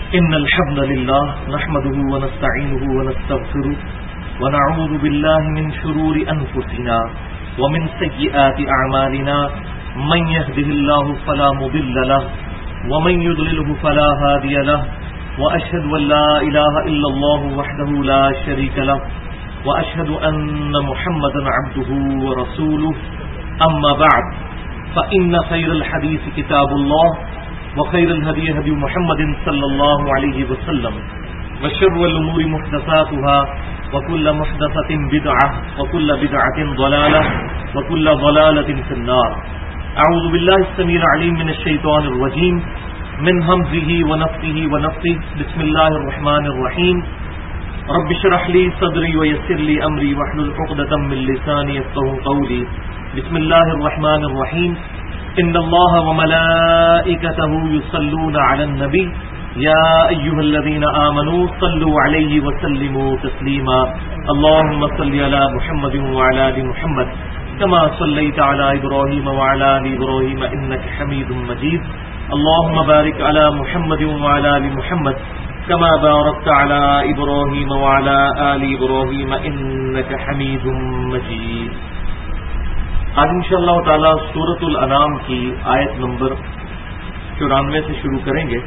إن الحمد لله نحمده ونستعينه ونستغفره ونعوذ بالله من شرور أنفسنا ومن سيئات أعمالنا من يهده الله فلا مضل له ومن يضلله فلا هادي له وأشهد أن لا إله إلا الله وحده لا شريك له وأشهد أن محمدا عبده ورسوله أما بعد فإن خير الحديث كتاب الله وخير الهدي هدي محمد صلى الله عليه وسلم وشر الأمور محدثاتها وكل محدثة بدعة وكل بدعة ضلالة وكل ضلالة في النار. أعوذ بالله السميع العليم من الشيطان الرجيم من همزه ونفثه ونفثه. بسم الله الرحمن الرحيم. رب اشرح لي صدري ويسر لي أمري واحلل عقدة من لساني يفقهوا قولي. بسم الله الرحمن الرحيم. إن الله وملائكته يصلون على النبي يا أيها الذين آمنوا صلوا عليه وسلموا تسليما. اللهم صل على محمد وعلى آل محمد كما صليت على إبراهيم وعلى آل إبراهيم إنك حميد مجيد. اللهم بارك على محمد وعلى آل محمد كما باركت على إبراهيم وعلى آل إبراهيم إنك حميد مجيد. آج انشاءاللہ تعالی سورۃ الانعام کی آیت نمبر 94 سے شروع کریں گے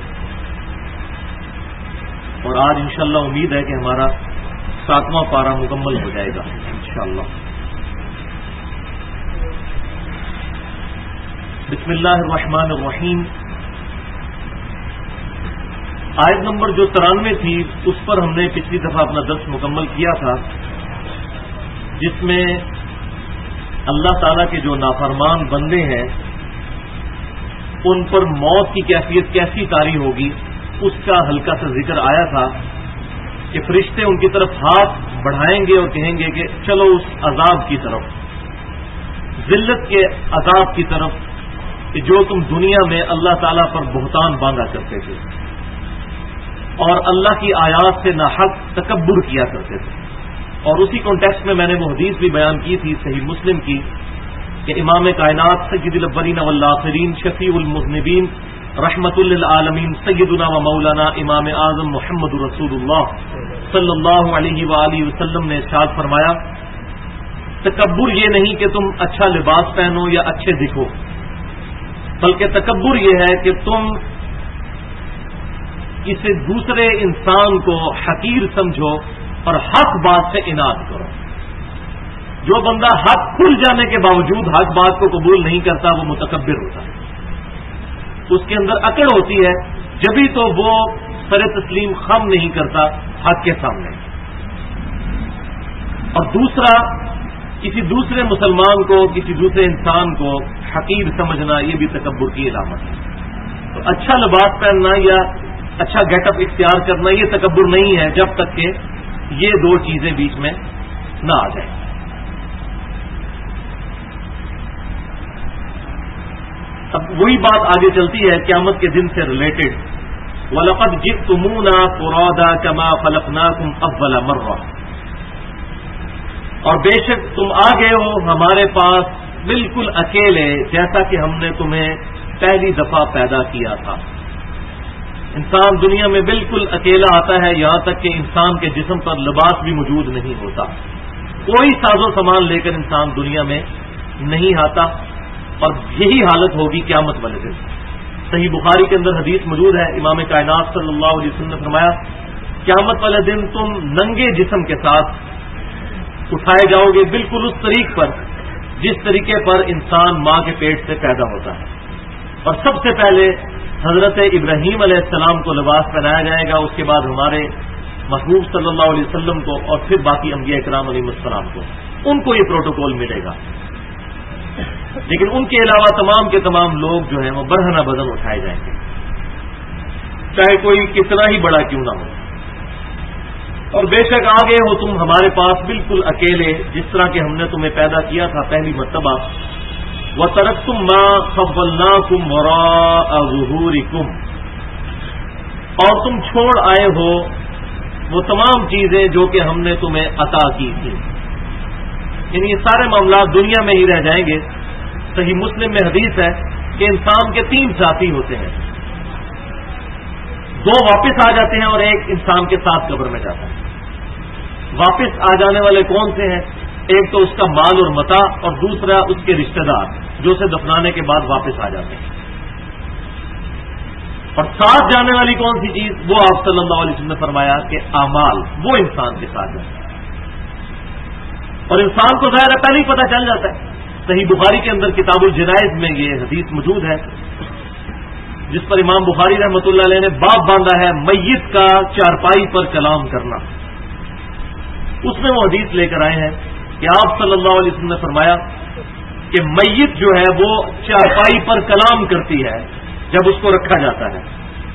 اور آج انشاءاللہ امید ہے کہ ہمارا 7واں پارہ مکمل ہو جائے گا انشاءاللہ. بسم اللہ الرحمن الرحیم. آیت نمبر جو 93 تھی اس پر ہم نے پچھلی دفعہ اپنا درس مکمل کیا تھا، جس میں اللہ تعالیٰ کے جو نافرمان بندے ہیں ان پر موت کی کیفیت کیسی طاری ہوگی اس کا ہلکا سا ذکر آیا تھا کہ فرشتے ان کی طرف ہاتھ بڑھائیں گے اور کہیں گے کہ چلو اس عذاب کی طرف، ذلت کے عذاب کی طرف کہ جو تم دنیا میں اللہ تعالیٰ پر بہتان باندھا کرتے تھے اور اللہ کی آیات سے ناحق تکبر کیا کرتے تھے. اور اسی کانٹیکسٹ میں نے وہ حدیث بھی بیان کی تھی صحیح مسلم کی کہ امام کائنات سید الاولین والآخرین شفیع المذنبین رحمت للعالمین سیدنا و مولانا امام اعظم محمد رسول اللہ صلی اللہ علیہ وآلہ وسلم نے ارشاد فرمایا، تکبر یہ نہیں کہ تم اچھا لباس پہنو یا اچھے دکھو، بلکہ تکبر یہ ہے کہ تم کسی دوسرے انسان کو حقیر سمجھو اور حق بات سے اناد کرو. جو بندہ حق کھل جانے کے باوجود حق بات کو قبول نہیں کرتا وہ متکبر ہوتا ہے، اس کے اندر اکڑ ہوتی ہے، جبھی تو وہ سر تسلیم خم نہیں کرتا حق کے سامنے. اور دوسرا، کسی دوسرے مسلمان کو کسی دوسرے انسان کو حقیر سمجھنا یہ بھی تکبر کی علامت ہے. تو اچھا لباس پہننا یا اچھا گیٹ اپ اختیار کرنا یہ تکبر نہیں ہے جب تک کہ یہ دو چیزیں بیچ میں نہ آ جائیں. اب وہی بات آگے چلتی ہے قیامت کے دن سے ریلیٹڈ. وَلَقَدْ جِئْتُمُونَا فُرَادَىٰ كَمَا خَلَقْنَاكُمْ أَوَّلَ مَرَّةٍ، اور بے شک تم آ گئے ہو ہمارے پاس بالکل اکیلے جیسا کہ ہم نے تمہیں پہلی دفعہ پیدا کیا تھا. انسان دنیا میں بالکل اکیلا آتا ہے، یہاں تک کہ انسان کے جسم پر لباس بھی موجود نہیں ہوتا. کوئی ساز و سامان لے کر انسان دنیا میں نہیں آتا، اور یہی حالت ہوگی قیامت والے دن. صحیح بخاری کے اندر حدیث موجود ہے، امام کائنات صلی اللہ علیہ وسلم نے فرمایا قیامت والے دن تم ننگے جسم کے ساتھ اٹھائے جاؤ گے، بالکل اس طریق پر جس طریقے پر انسان ماں کے پیٹ سے پیدا ہوتا ہے. اور سب سے پہلے حضرت ابراہیم علیہ السلام کو لباس پہنایا جائے گا، اس کے بعد ہمارے محبوب صلی اللہ علیہ وسلم کو، اور پھر باقی انبیاء اکرام علیہ السلام کو. ان کو یہ پروٹوکول ملے گا، لیکن ان کے علاوہ تمام کے تمام لوگ جو ہیں وہ برہنہ بدن اٹھائے جائیں گے، چاہے کوئی کتنا ہی بڑا کیوں نہ ہو. اور بے شک آ گئے ہو تم ہمارے پاس بالکل اکیلے جس طرح کہ ہم نے تمہیں پیدا کیا تھا پہلی مرتبہ. وَتَرَكْتُمْ مَا خَوَّلْنَاكُمْ وَرَاءَ ظُهُورِكُمْ، اور تم چھوڑ آئے ہو وہ تمام چیزیں جو کہ ہم نے تمہیں عطا کی تھی. یعنی یہ سارے معاملات دنیا میں ہی رہ جائیں گے. صحیح مسلم میں حدیث ہے کہ انسان کے 3 ساتھی ہوتے ہیں. دو واپس آ جاتے ہیں اور ایک انسان کے ساتھ قبر میں جاتا ہے۔ واپس آ جانے والے کون سے ہیں؟ ایک تو اس کا مال اور متاع، اور دوسرا اس کے رشتہ دار جو اسے دفنانے کے بعد واپس آ جاتے ہیں۔ اور ساتھ جانے والی کون سی چیز؟ وہ آپ صلی اللہ علیہ وسلم نے فرمایا کہ اعمال، وہ انسان کے ساتھ جاتا ہے۔ اور انسان کو ظاہر ہے پہلے ہی پتہ چل جاتا ہے۔ صحیح بخاری کے اندر کتاب الجنائز میں یہ حدیث موجود ہے، جس پر امام بخاری رحمۃ اللہ علیہ نے باب باندھا ہے میت کا چارپائی پر کلام کرنا۔ اس میں وہ حدیث لے کر آئے ہیں کہ آپ صلی اللہ علیہ وسلم نے فرمایا کہ میت جو ہے وہ چارپائی پر کلام کرتی ہے جب اس کو رکھا جاتا ہے۔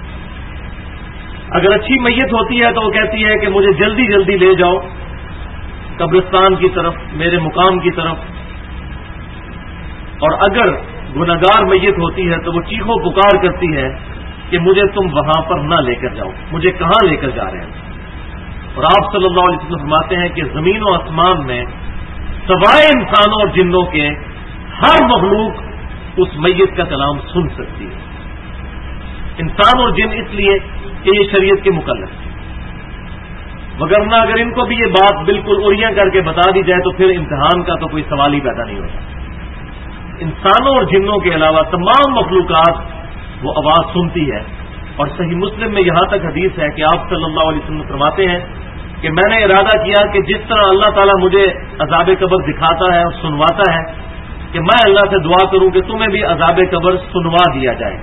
اگر اچھی میت ہوتی ہے تو وہ کہتی ہے کہ مجھے جلدی جلدی لے جاؤ قبرستان کی طرف، میرے مقام کی طرف۔ اور اگر گنہگار میت ہوتی ہے تو وہ چیخو پکار کرتی ہے کہ مجھے تم وہاں پر نہ لے کر جاؤ، مجھے کہاں لے کر جا رہے ہیں۔ اور آپ صلی اللہ علیہ وسلم فرماتے ہیں کہ زمین و آسمان میں سوائے انسانوں اور جنوں کے ہر مخلوق اس میت کا کلام سن سکتی ہے۔ انسان اور جن اس لیے کہ یہ شریعت کے مکلف ہیں، وگرنہ اگر ان کو بھی یہ بات بالکل اڑیاں کر کے بتا دی جائے تو پھر امتحان کا تو کوئی سوال ہی پیدا نہیں ہوتا۔ انسانوں اور جنوں کے علاوہ تمام مخلوقات وہ آواز سنتی ہے۔ اور صحیح مسلم میں یہاں تک حدیث ہے کہ آپ صلی اللہ علیہ وسلم فرماتے ہیں کہ میں نے ارادہ کیا کہ جس طرح اللہ تعالیٰ مجھے عذاب قبر دکھاتا ہے اور سنواتا ہے کہ میں اللہ سے دعا کروں کہ تمہیں بھی عذاب قبر سنوا دیا جائے،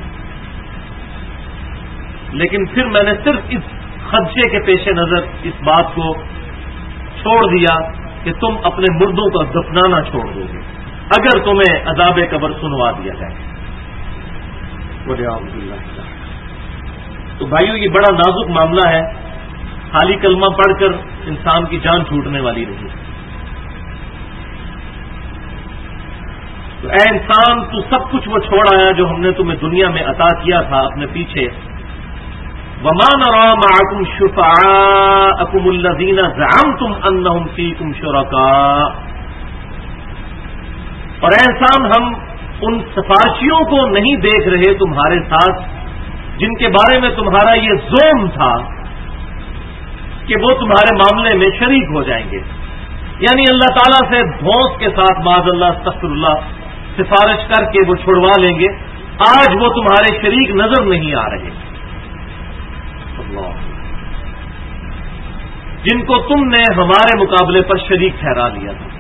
لیکن پھر میں نے صرف اس خدشے کے پیش نظر اس بات کو چھوڑ دیا کہ تم اپنے مردوں کا دفنانا چھوڑ دو گے اگر تمہیں عذاب قبر سنوا دیا جائے۔ تو بھائیو یہ بڑا نازک معاملہ ہے، خالی کلمہ پڑھ کر انسان کی جان چھوٹنے والی نہیں۔ تو اے انسان تو سب کچھ وہ چھوڑ آیا جو ہم نے تمہیں دنیا میں عطا کیا تھا اپنے پیچھے۔ وَمَا نَرَىٰ مَعَكُمْ شُفَعَاءَكُمُ الَّذِينَ زَعَمْتُمْ أَنَّهُمْ فِيكُمْ شُرَكَاءُ۔ اور اے انسان ہم ان سفارشیوں کو نہیں دیکھ رہے تمہارے ساتھ جن کے بارے میں تمہارا یہ زوم تھا کہ وہ تمہارے معاملے میں شریک ہو جائیں گے، یعنی اللہ تعالیٰ سے دھوس کے ساتھ معاذ اللہ استغفر اللہ سفارش کر کے وہ چھڑوا لیں گے۔ آج وہ تمہارے شریک نظر نہیں آ رہے، جن کو تم نے ہمارے مقابلے پر شریک ٹھہرا لیا تھا۔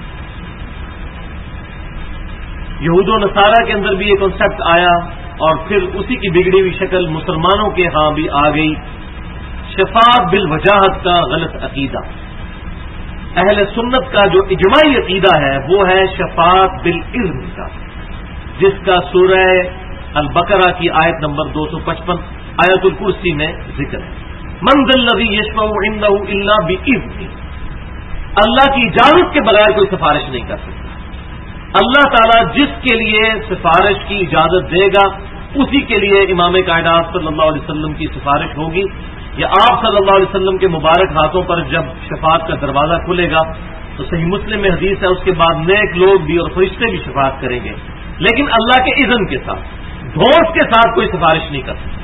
یہود و نصارہ کے اندر بھی یہ کنسیپٹ آیا اور پھر اسی کی بگڑی ہوئی شکل مسلمانوں کے ہاں بھی آ گئی، شفاعت بالوجاہت کا غلط عقیدہ۔ اہل سنت کا جو اجماعی عقیدہ ہے وہ ہے شفاعت بالاذن کا، جس کا سورہ البقرہ کی آیت نمبر 255 آیت الکرسی میں ذکر ہے۔ من ذا الذی یشفع عنده الا باذنہ، اللہ کی اجازت کے بغیر کوئی سفارش نہیں کر سکتا۔ اللہ تعالیٰ جس کے لیے سفارش کی اجازت دے گا اسی کے لیے امام کائنات صلی اللہ علیہ وسلم کی سفارش ہوگی، یا آپ صلی اللہ علیہ وسلم کے مبارک ہاتھوں پر جب شفاعت کا دروازہ کھلے گا تو صحیح مسلم میں حدیث ہے اس کے بعد نیک لوگ بھی اور فرشتے بھی شفاعت کریں گے، لیکن اللہ کے اذن کے ساتھ، دھوس کے ساتھ کوئی سفارش نہیں کر سکتا۔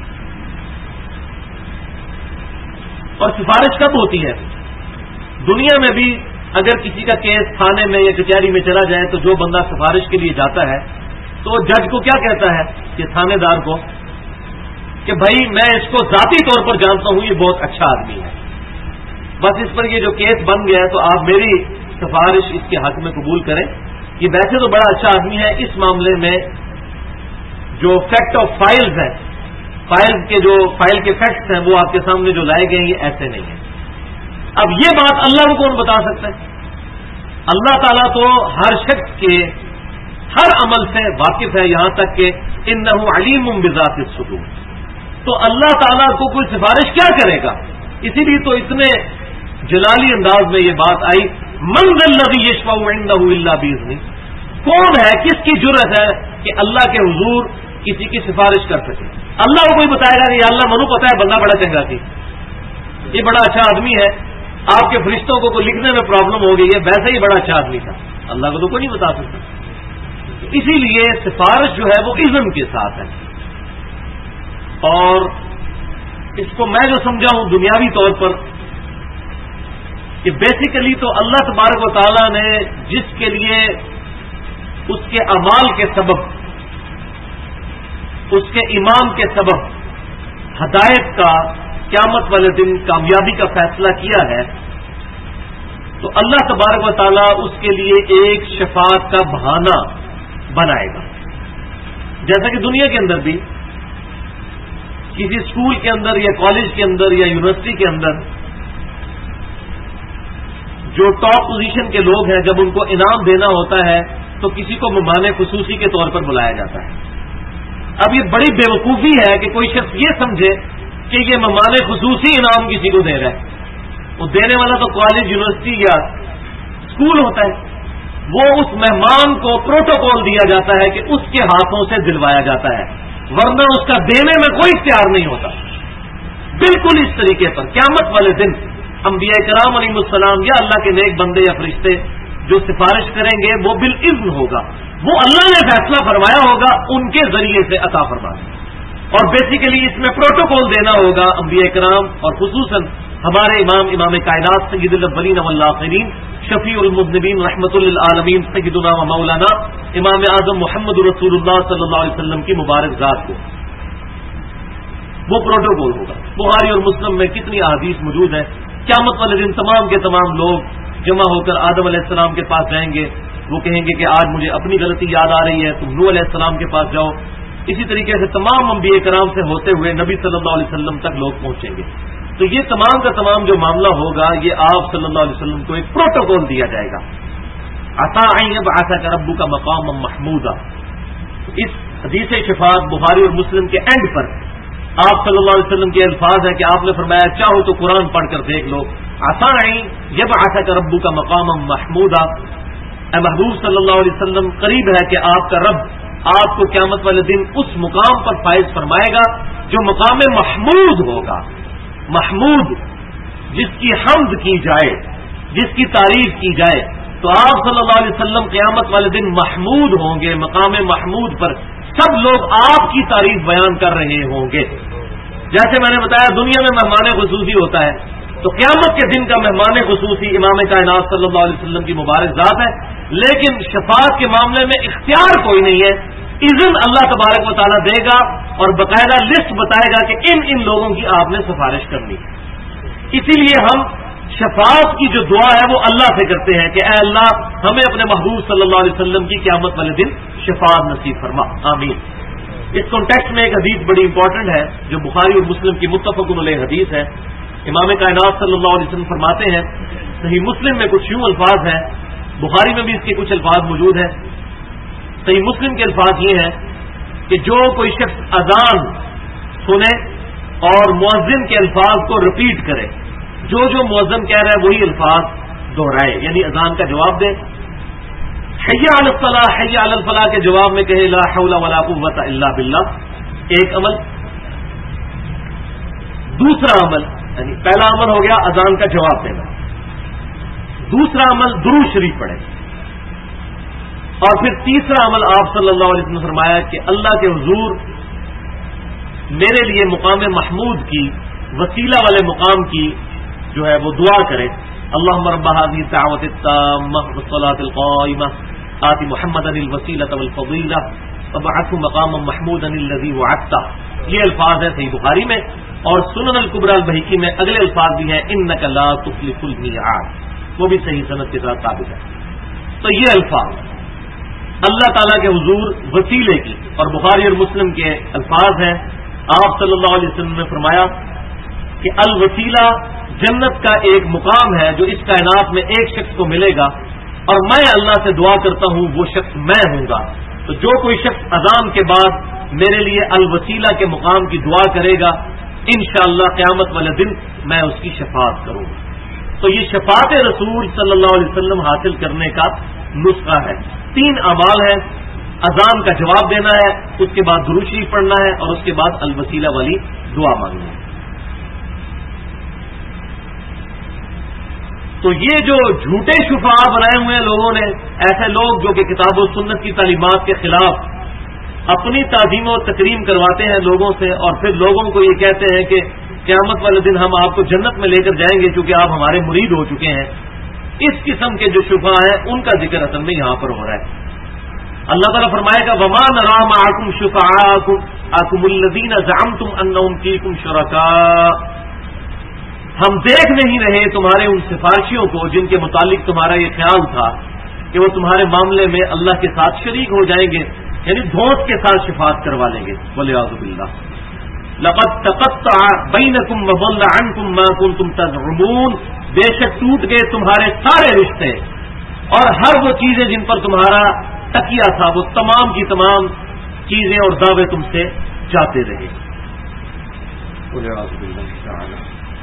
اور سفارش کب ہوتی ہے؟ دنیا میں بھی اگر کسی کا کیس تھانے میں یا کچہری میں چلا جائے تو جو بندہ سفارش کے لیے جاتا ہے تو جج کو کیا کہتا ہے کہ تھانے دار کو کہ بھائی میں اس کو ذاتی طور پر جانتا ہوں، یہ بہت اچھا آدمی ہے، بس اس پر یہ جو کیس بن گیا ہے تو آپ میری سفارش اس کے حق میں قبول کریں، یہ ویسے تو بڑا اچھا آدمی ہے، اس معاملے میں جو فیکٹ آف فائلز ہیں، فائل کے فیکٹس ہیں وہ آپ کے سامنے جو لائے گئے ہیں یہ ایسے نہیں ہیں۔ اب یہ بات اللہ کو کون بتا سکتا ہے؟ اللہ تعالیٰ تو ہر شخص کے ہر عمل سے واقف ہے، یہاں تک کہ انہ علیم بذات الصدور۔ تو اللہ تعالیٰ کو کوئی سفارش کیا کرے گا؟ اسی لیے تو اتنے جلالی انداز میں یہ بات آئی، من ذا الذی یشفع عنده الا باذنہ، کون ہے، کس کی جرأت ہے کہ اللہ کے حضور کسی کی سفارش کر سکے؟ اللہ کو کوئی بتائے گا کہ یا اللہ منو پتا ہے بندہ بڑا چنگا تھی، یہ بڑا اچھا آدمی ہے، آپ کے فرشتوں کو کوئی لکھنے میں پرابلم ہو گئی ہے، ویسے ہی بڑا اچھا آدمی تھا، اللہ کو تو کوئی نہیں بتا سکتا۔ اسی لیے سفارش جو ہے وہ اذن کے ساتھ ہے، اور اس کو میں جو سمجھا ہوں دنیاوی طور پر کہ بیسیکلی تو اللہ تبارک و تعالیٰ نے جس کے لیے اس کے اعمال کے سبب، اس کے ایمان کے سبب ہدایت کا قیامت والے دن کامیابی کا فیصلہ کیا ہے، تو اللہ تبارک و تعالیٰ اس کے لیے ایک شفاعت کا بہانہ بنائے گا. جیسا کہ دنیا کے اندر بھی کسی اسکول کے اندر یا کالج کے اندر یا یونیورسٹی کے اندر جو ٹاپ پوزیشن کے لوگ ہیں، جب ان کو انعام دینا ہوتا ہے تو کسی کو مہمان خصوصی کے طور پر بلایا جاتا ہے. اب یہ بڑی بیوقوفی ہے کہ کوئی شخص یہ سمجھے کہ یہ مہمان خصوصی انعام کسی کو دے رہا ہے. وہ دینے والا تو کالج، یونیورسٹی یا اسکول ہوتا ہے. وہ اس مہمان کو پروٹوکول دیا جاتا ہے کہ اس کے ہاتھوں سے دلوایا جاتا ہے، ورنہ اس کا دینے میں کوئی اختیار نہیں ہوتا. بالکل اس طریقے پر قیامت والے دن انبیاء کرام علیہ السلام یا اللہ کے نیک بندے یا فرشتے جو سفارش کریں گے وہ بالاذن ہوگا، وہ اللہ نے فیصلہ فرمایا ہوگا، ان کے ذریعے سے عطا فرمانا. اور بیسیکلی اس میں پروٹوکول دینا ہوگا انبیاء کرام اور خصوصاً ہمارے امام کائنات سید الاولین والآخرین شفیع المذنبین رحمۃ للعالمین سیدنا و مولانا امام اعظم محمد رسول اللہ صلی اللہ علیہ وسلم کی مبارک ذات کو وہ پروٹوکول ہوگا. بخاری اور مسلم میں کتنی احادیث موجود ہیں. قیامت والے دن تمام کے تمام لوگ جمع ہو کر آدم علیہ السلام کے پاس جائیں گے. وہ کہیں گے کہ آج مجھے اپنی غلطی یاد آ رہی ہے، تم نوح علیہ السلام کے پاس جاؤ. اسی طریقے سے تمام انبیاء کرام سے ہوتے ہوئے نبی صلی اللہ علیہ وسلم تک لوگ پہنچیں گے. تو یہ تمام کا تمام جو معاملہ ہوگا یہ آپ صلی اللہ علیہ وسلم کو ایک پروٹوکول دیا جائے گا. عطا بعثک ربک مقام محمودا. اس حدیث شفاعت بخاری اور مسلم کے اینڈ پر آپ صلی اللہ علیہ وسلم کے الفاظ ہیں کہ آپ نے فرمایا چاہو تو قرآن پڑھ کر دیکھ لو. عطا یبعثک ربک مقام محمودا. اے محبوب صلی اللہ علیہ وسلم، قریب ہے کہ آپ کا رب آپ کو قیامت والے دن اس مقام پر فائز فرمائے گا جو مقام محمود ہوگا. محمود جس کی حمد کی جائے، جس کی تعریف کی جائے. تو آپ صلی اللہ علیہ وسلم قیامت والے دن محمود ہوں گے. مقام محمود پر سب لوگ آپ کی تعریف بیان کر رہے ہوں گے. جیسے میں نے بتایا دنیا میں مہمان خصوصی ہوتا ہے، تو قیامت کے دن کا مہمان خصوصی امام کائنات صلی اللہ علیہ وسلم کی مبارک ذات ہے. لیکن شفاعت کے معاملے میں اختیار کوئی نہیں ہے. اذن اللہ تبارک و تعالیٰ دے گا اور باقاعدہ لسٹ بتائے گا کہ ان لوگوں کی آپ نے سفارش کرنی ہے. اسی لیے ہم شفاعت کی جو دعا ہے وہ اللہ سے کرتے ہیں کہ اے اللہ ہمیں اپنے محبوب صلی اللہ علیہ وسلم کی قیامت والے دن شفاعت نصیب فرما، آمین. اس کانٹیکسٹ میں ایک حدیث بڑی امپورٹنٹ ہے جو بخاری اور مسلم کی متفق علیہ حدیث ہے. امام کائنات صلی اللہ علیہ وسلم فرماتے ہیں، صحیح مسلم میں کچھ یوں الفاظ ہیں، بخاری میں بھی اس کے کچھ الفاظ موجود ہیں. صحیح مسلم کے الفاظ یہ ہیں کہ جو کوئی شخص اذان سنے اور مؤذن کے الفاظ کو رپیٹ کرے، جو مؤذن کہہ رہا ہے وہی الفاظ دہرائے، یعنی اذان کا جواب دے. حی علی الصلاح حی علی الفلاح کے جواب میں کہے لا حول ولا قوت الا باللہ. ایک عمل. دوسرا عمل، یعنی پہلا عمل ہو گیا اذان کا جواب دینا. دوسرا عمل درود شریف پڑھے. اور پھر تیسرا عمل آپ صلی اللہ علیہ وسلم نے فرمایا کہ اللہ کے حضور میرے لیے مقام محمود کی، وسیلہ والے مقام کی جو ہے وہ دعا کرے. اللہم رب هذه الدعوة التامة والصلاة القائمة آت محمدا الوسیلة والفضیلہ وابعثه مقاما محمودا الذی وعدتہ. یہ الفاظ ہیں صحیح بخاری میں، اور سنن الکبریٰ البیہقی میں اگلے الفاظ بھی ہیں انک لا تخلف المیعاد، وہ بھی صحیح سند کے ساتھ ثابت ہے. تو یہ الفاظ اللہ تعالیٰ کے حضور وسیلے کی، اور بخاری اور مسلم کے الفاظ ہیں. آپ صلی اللہ علیہ وسلم نے فرمایا کہ الوسیلہ جنت کا ایک مقام ہے جو اس کائنات میں ایک شخص کو ملے گا، اور میں اللہ سے دعا کرتا ہوں وہ شخص میں ہوں گا. تو جو کوئی شخص اذان کے بعد میرے لیے الوسیلہ کے مقام کی دعا کرے گا انشاءاللہ قیامت والے دن میں اس کی شفاعت کروں گا. تو یہ شفاعت رسول صلی اللہ علیہ وسلم حاصل کرنے کا نسخہ ہے. 3 اعمال ہیں، اذان کا جواب دینا ہے، اس کے بعد درود شریف پڑھنا ہے، اور اس کے بعد الوسیلہ والی دعا مانگنا ہے. تو یہ جو جھوٹے شفاعہ بنائے ہوئے ہیں لوگوں نے، ایسے لوگ جو کہ کتاب و سنت کی تعلیمات کے خلاف اپنی تعظیم و تکریم کرواتے ہیں لوگوں سے، اور پھر لوگوں کو یہ کہتے ہیں کہ قیامت والے دن ہم آپ کو جنت میں لے کر جائیں گے کیونکہ آپ ہمارے مرید ہو چکے ہیں. اس قسم کے جو شفاء ہیں ان کا ذکر اصل میں یہاں پر ہو رہا ہے. اللہ تعالیٰ فرمائے گا وما نرى معكم شفعاءكم الذين زعمتم انهم فيكم شركاء. ہم دیکھ نہیں رہے تمہارے ان سفارشیوں کو جن کے متعلق تمہارا یہ خیال تھا کہ وہ تمہارے معاملے میں اللہ کے ساتھ شریک ہو جائیں گے، یعنی دھوس کے ساتھ شفاعت کروا لیں گے. والعیاذ باللہ. لقد تقطع بینکم وضل عنکم ما کنتم تزعمون. بے شک ٹوٹ گئے تمہارے سارے رشتے اور ہر وہ چیزیں جن پر تمہارا تکیہ تھا، وہ تمام کی تمام چیزیں اور دعوے تم سے جاتے رہے. والعیاذ باللہ تعالی.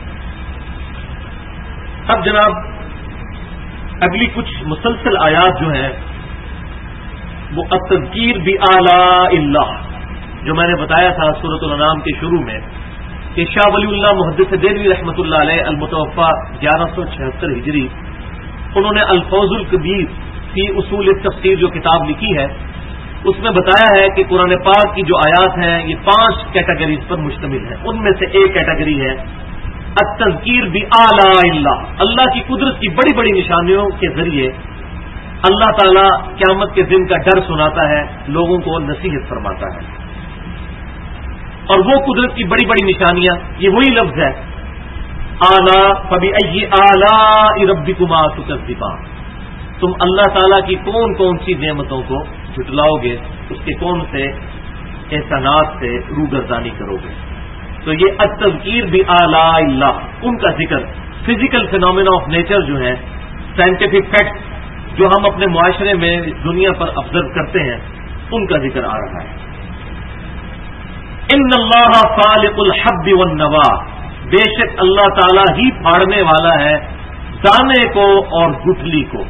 اب جناب اگلی کچھ مسلسل آیات جو ہیں وہ التذکیر بآلاء اللہ، جو میں نے بتایا تھا سورۃ الانعام کے شروع میں کہ شاہ ولی اللہ محدث دہلوی رحمۃ اللہ علیہ المتوفی 1176 ہجری، انہوں نے الفوز الکبیر فی اصول التفسیر جو کتاب لکھی ہے اس میں بتایا ہے کہ قرآن پاک کی جو آیات ہیں یہ 5 کیٹیگریز پر مشتمل ہے. ان میں سے ایک کیٹیگری ہے التذکیر بآلاء اللہ. اللہ کی قدرت کی بڑی بڑی نشانیوں کے ذریعے اللہ تعالیٰ قیامت کے دن کا ڈر سناتا ہے، لوگوں کو نصیحت فرماتا ہے. اور وہ قدرت کی بڑی بڑی نشانیاں، یہ وہی لفظ ہے آلاء فبأي آلاء ربكما تكذبان. تم اللہ تعالیٰ کی کون کون سی نعمتوں کو جھٹلاؤ گے، اس کے کون سے احسانات سے روگردانی کرو گے. تو یہ التذکیر بآلاء اللہ، ان کا ذکر فزیکل فینومینا آف نیچر جو ہے، سائنٹیفک فیکٹس جو ہم اپنے معاشرے میں اس دنیا پر آبزرو کرتے ہیں، ان کا ذکر آ رہا ہے. ان اللہ فالق الحب والنوا. بے شک اللہ تعالیٰ ہی پھاڑنے والا ہے دانے کو اور گٹھلی کو.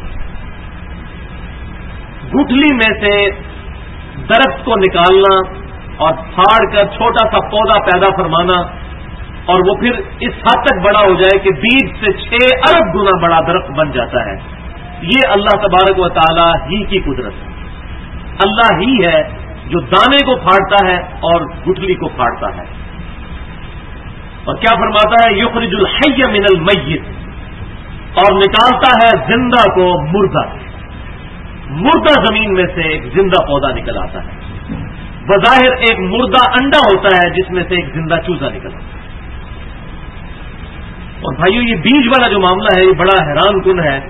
گٹھلی میں سے درخت کو نکالنا اور پھاڑ کر چھوٹا سا پودا پیدا فرمانا اور وہ پھر اس حد تک بڑا ہو جائے کہ بیج سے 6 ارب گنا بڑا درخت بن جاتا ہے. یہ اللہ تبارک و تعالی ہی کی قدرت ہے. اللہ ہی ہے جو دانے کو پھاڑتا ہے اور گٹھلی کو پھاڑتا ہے. اور کیا فرماتا ہے یخرج الحی من المیت، اور نکالتا ہے زندہ کو مردہ سے. مردہ زمین میں سے ایک زندہ پودا نکل آتا ہے. بظاہر ایک مردہ انڈا ہوتا ہے جس میں سے ایک زندہ چوزا نکل آتا ہے. اور بھائیو یہ بیج والا جو معاملہ ہے یہ بڑا حیران کن ہے.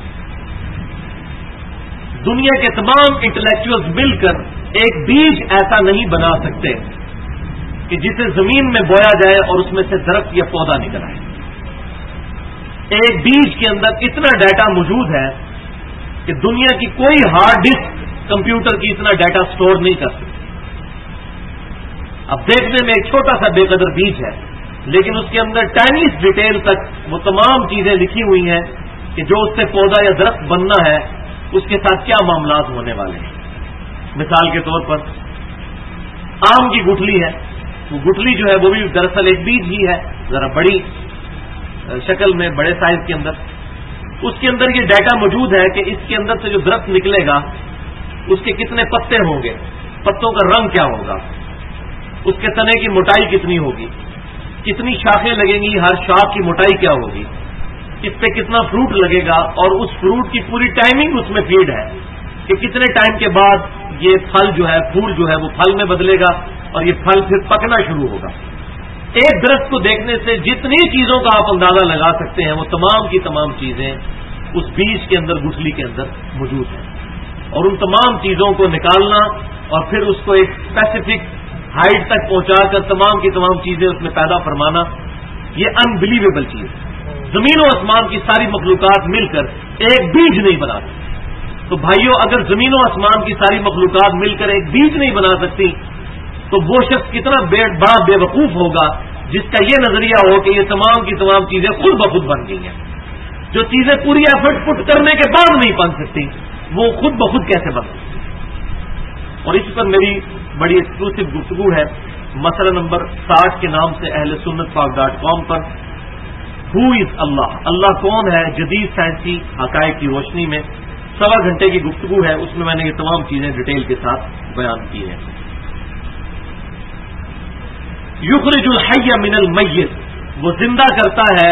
دنیا کے تمام انٹلیکچوئلز مل کر ایک بیج ایسا نہیں بنا سکتے کہ جسے زمین میں بویا جائے اور اس میں سے درخت یا پودا نکل آئے. ایک بیج کے اندر اتنا ڈیٹا موجود ہے کہ دنیا کی کوئی ہارڈ ڈسک کمپیوٹر کی اتنا ڈیٹا سٹور نہیں کر سکتی. اب دیکھنے میں ایک چھوٹا سا بے قدر بیج ہے لیکن اس کے اندر ٹائنیس ڈیٹیل تک وہ تمام چیزیں لکھی ہوئی ہیں کہ جو اس سے پودا یا درخت بننا ہے اس کے ساتھ کیا معاملات ہونے والے ہیں. مثال کے طور پر آم کی گٹھلی ہے، وہ گٹھلی جو ہے وہ بھی دراصل ایک بیج ہی ہے، ذرا بڑی شکل میں بڑے سائز کے اندر. اس کے اندر یہ ڈیٹا موجود ہے کہ اس کے اندر سے جو درخت نکلے گا اس کے کتنے پتے ہوں گے، پتوں کا رنگ کیا ہوگا، اس کے تنے کی موٹائی کتنی ہوگی، کتنی شاخیں لگیں گی، ہر شاخ کی موٹائی کیا ہوگی، اس پہ کتنا فروٹ لگے گا اور اس فروٹ کی پوری ٹائمنگ اس میں فیڈ ہے کہ کتنے ٹائم کے بعد یہ پھل جو ہے پھول جو ہے وہ پھل میں بدلے گا اور یہ پھل پھر پکنا شروع ہوگا. ایک درخت کو دیکھنے سے جتنی چیزوں کا آپ اندازہ لگا سکتے ہیں وہ تمام کی تمام چیزیں اس بیج کے اندر گٹھلی کے اندر موجود ہیں. اور ان تمام چیزوں کو نکالنا اور پھر اس کو ایک اسپیسیفک ہائٹ تک پہنچا کر تمام کی تمام چیزیں اس میں پیدا فرمانا، یہ انبلیویبل چیز ہے. زمین و آسمان کی ساری مخلوقات مل کر ایک بیج نہیں بنا سکتی. تو بھائیوں اگر زمین و آسمان کی ساری مخلوقات مل کر ایک بیج نہیں بنا سکتی تو وہ شخص کتنا بڑا بے وقوف ہوگا جس کا یہ نظریہ ہو کہ یہ تمام کی تمام چیزیں خود بخود بن گئی ہیں. جو چیزیں پوری ایفرٹ پٹ کرنے کے بعد نہیں بن سکتی وہ خود بخود کیسے بن سکتی. اور اس پر میری بڑی ایکسکلوسیو گفتگو ہے مسئلہ نمبر 60 کے نام سے اہل سنت پاک.com پر. ہو از اللہ، اللہ کون ہے جدید سائنسی حقائق کی روشنی میں 1.25 گھنٹے کی گفتگو ہے. اس میں نے یہ تمام چیزیں ڈیٹیل کے ساتھ بیان کی ہیں. یخرج الحی من المیت، وہ زندہ کرتا ہے،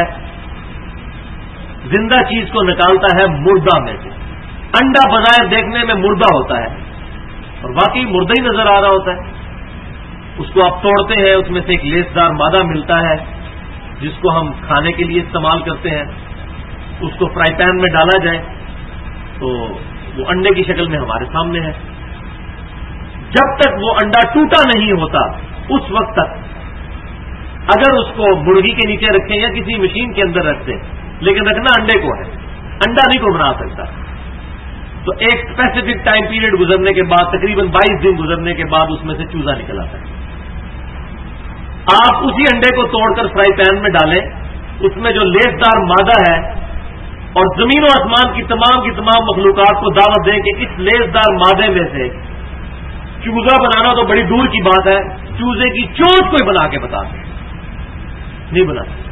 زندہ چیز کو نکالتا ہے مردہ میں سے. انڈا بظاہر دیکھنے میں مردہ ہوتا ہے اور واقعی مردہ ہی نظر آ رہا ہوتا ہے. اس کو آپ توڑتے ہیں، اس میں سے ایک لیسدار مادہ ملتا ہے جس کو ہم کھانے کے لیے استعمال کرتے ہیں. اس کو فرائی پین میں ڈالا جائے تو وہ انڈے کی شکل میں ہمارے سامنے ہے. جب تک وہ انڈا ٹوٹا نہیں ہوتا اس وقت تک اگر اس کو مرغی کے نیچے رکھیں یا کسی مشین کے اندر رکھ دیں، لیکن رکھنا انڈے کو ہے، انڈا نہیں کو بنا سکتا. تو ایک اسپیسیفک ٹائم پیریڈ گزرنے کے بعد، تقریباً 22 دن گزرنے کے بعد اس میں سے چوزا نکل آتا ہے. آپ اسی انڈے کو توڑ کر فرائی پین میں ڈالیں، اس میں جو لیسدار مادہ ہے، اور زمین و آسمان کی تمام مخلوقات کو دعوت دیں کہ اس لیسدار مادے میں سے چوزا بنانا تو بڑی دور کی بات ہے، چوزے کی چونچ کوئی بنا کے بتا دیں، نہیں بنا سکتے.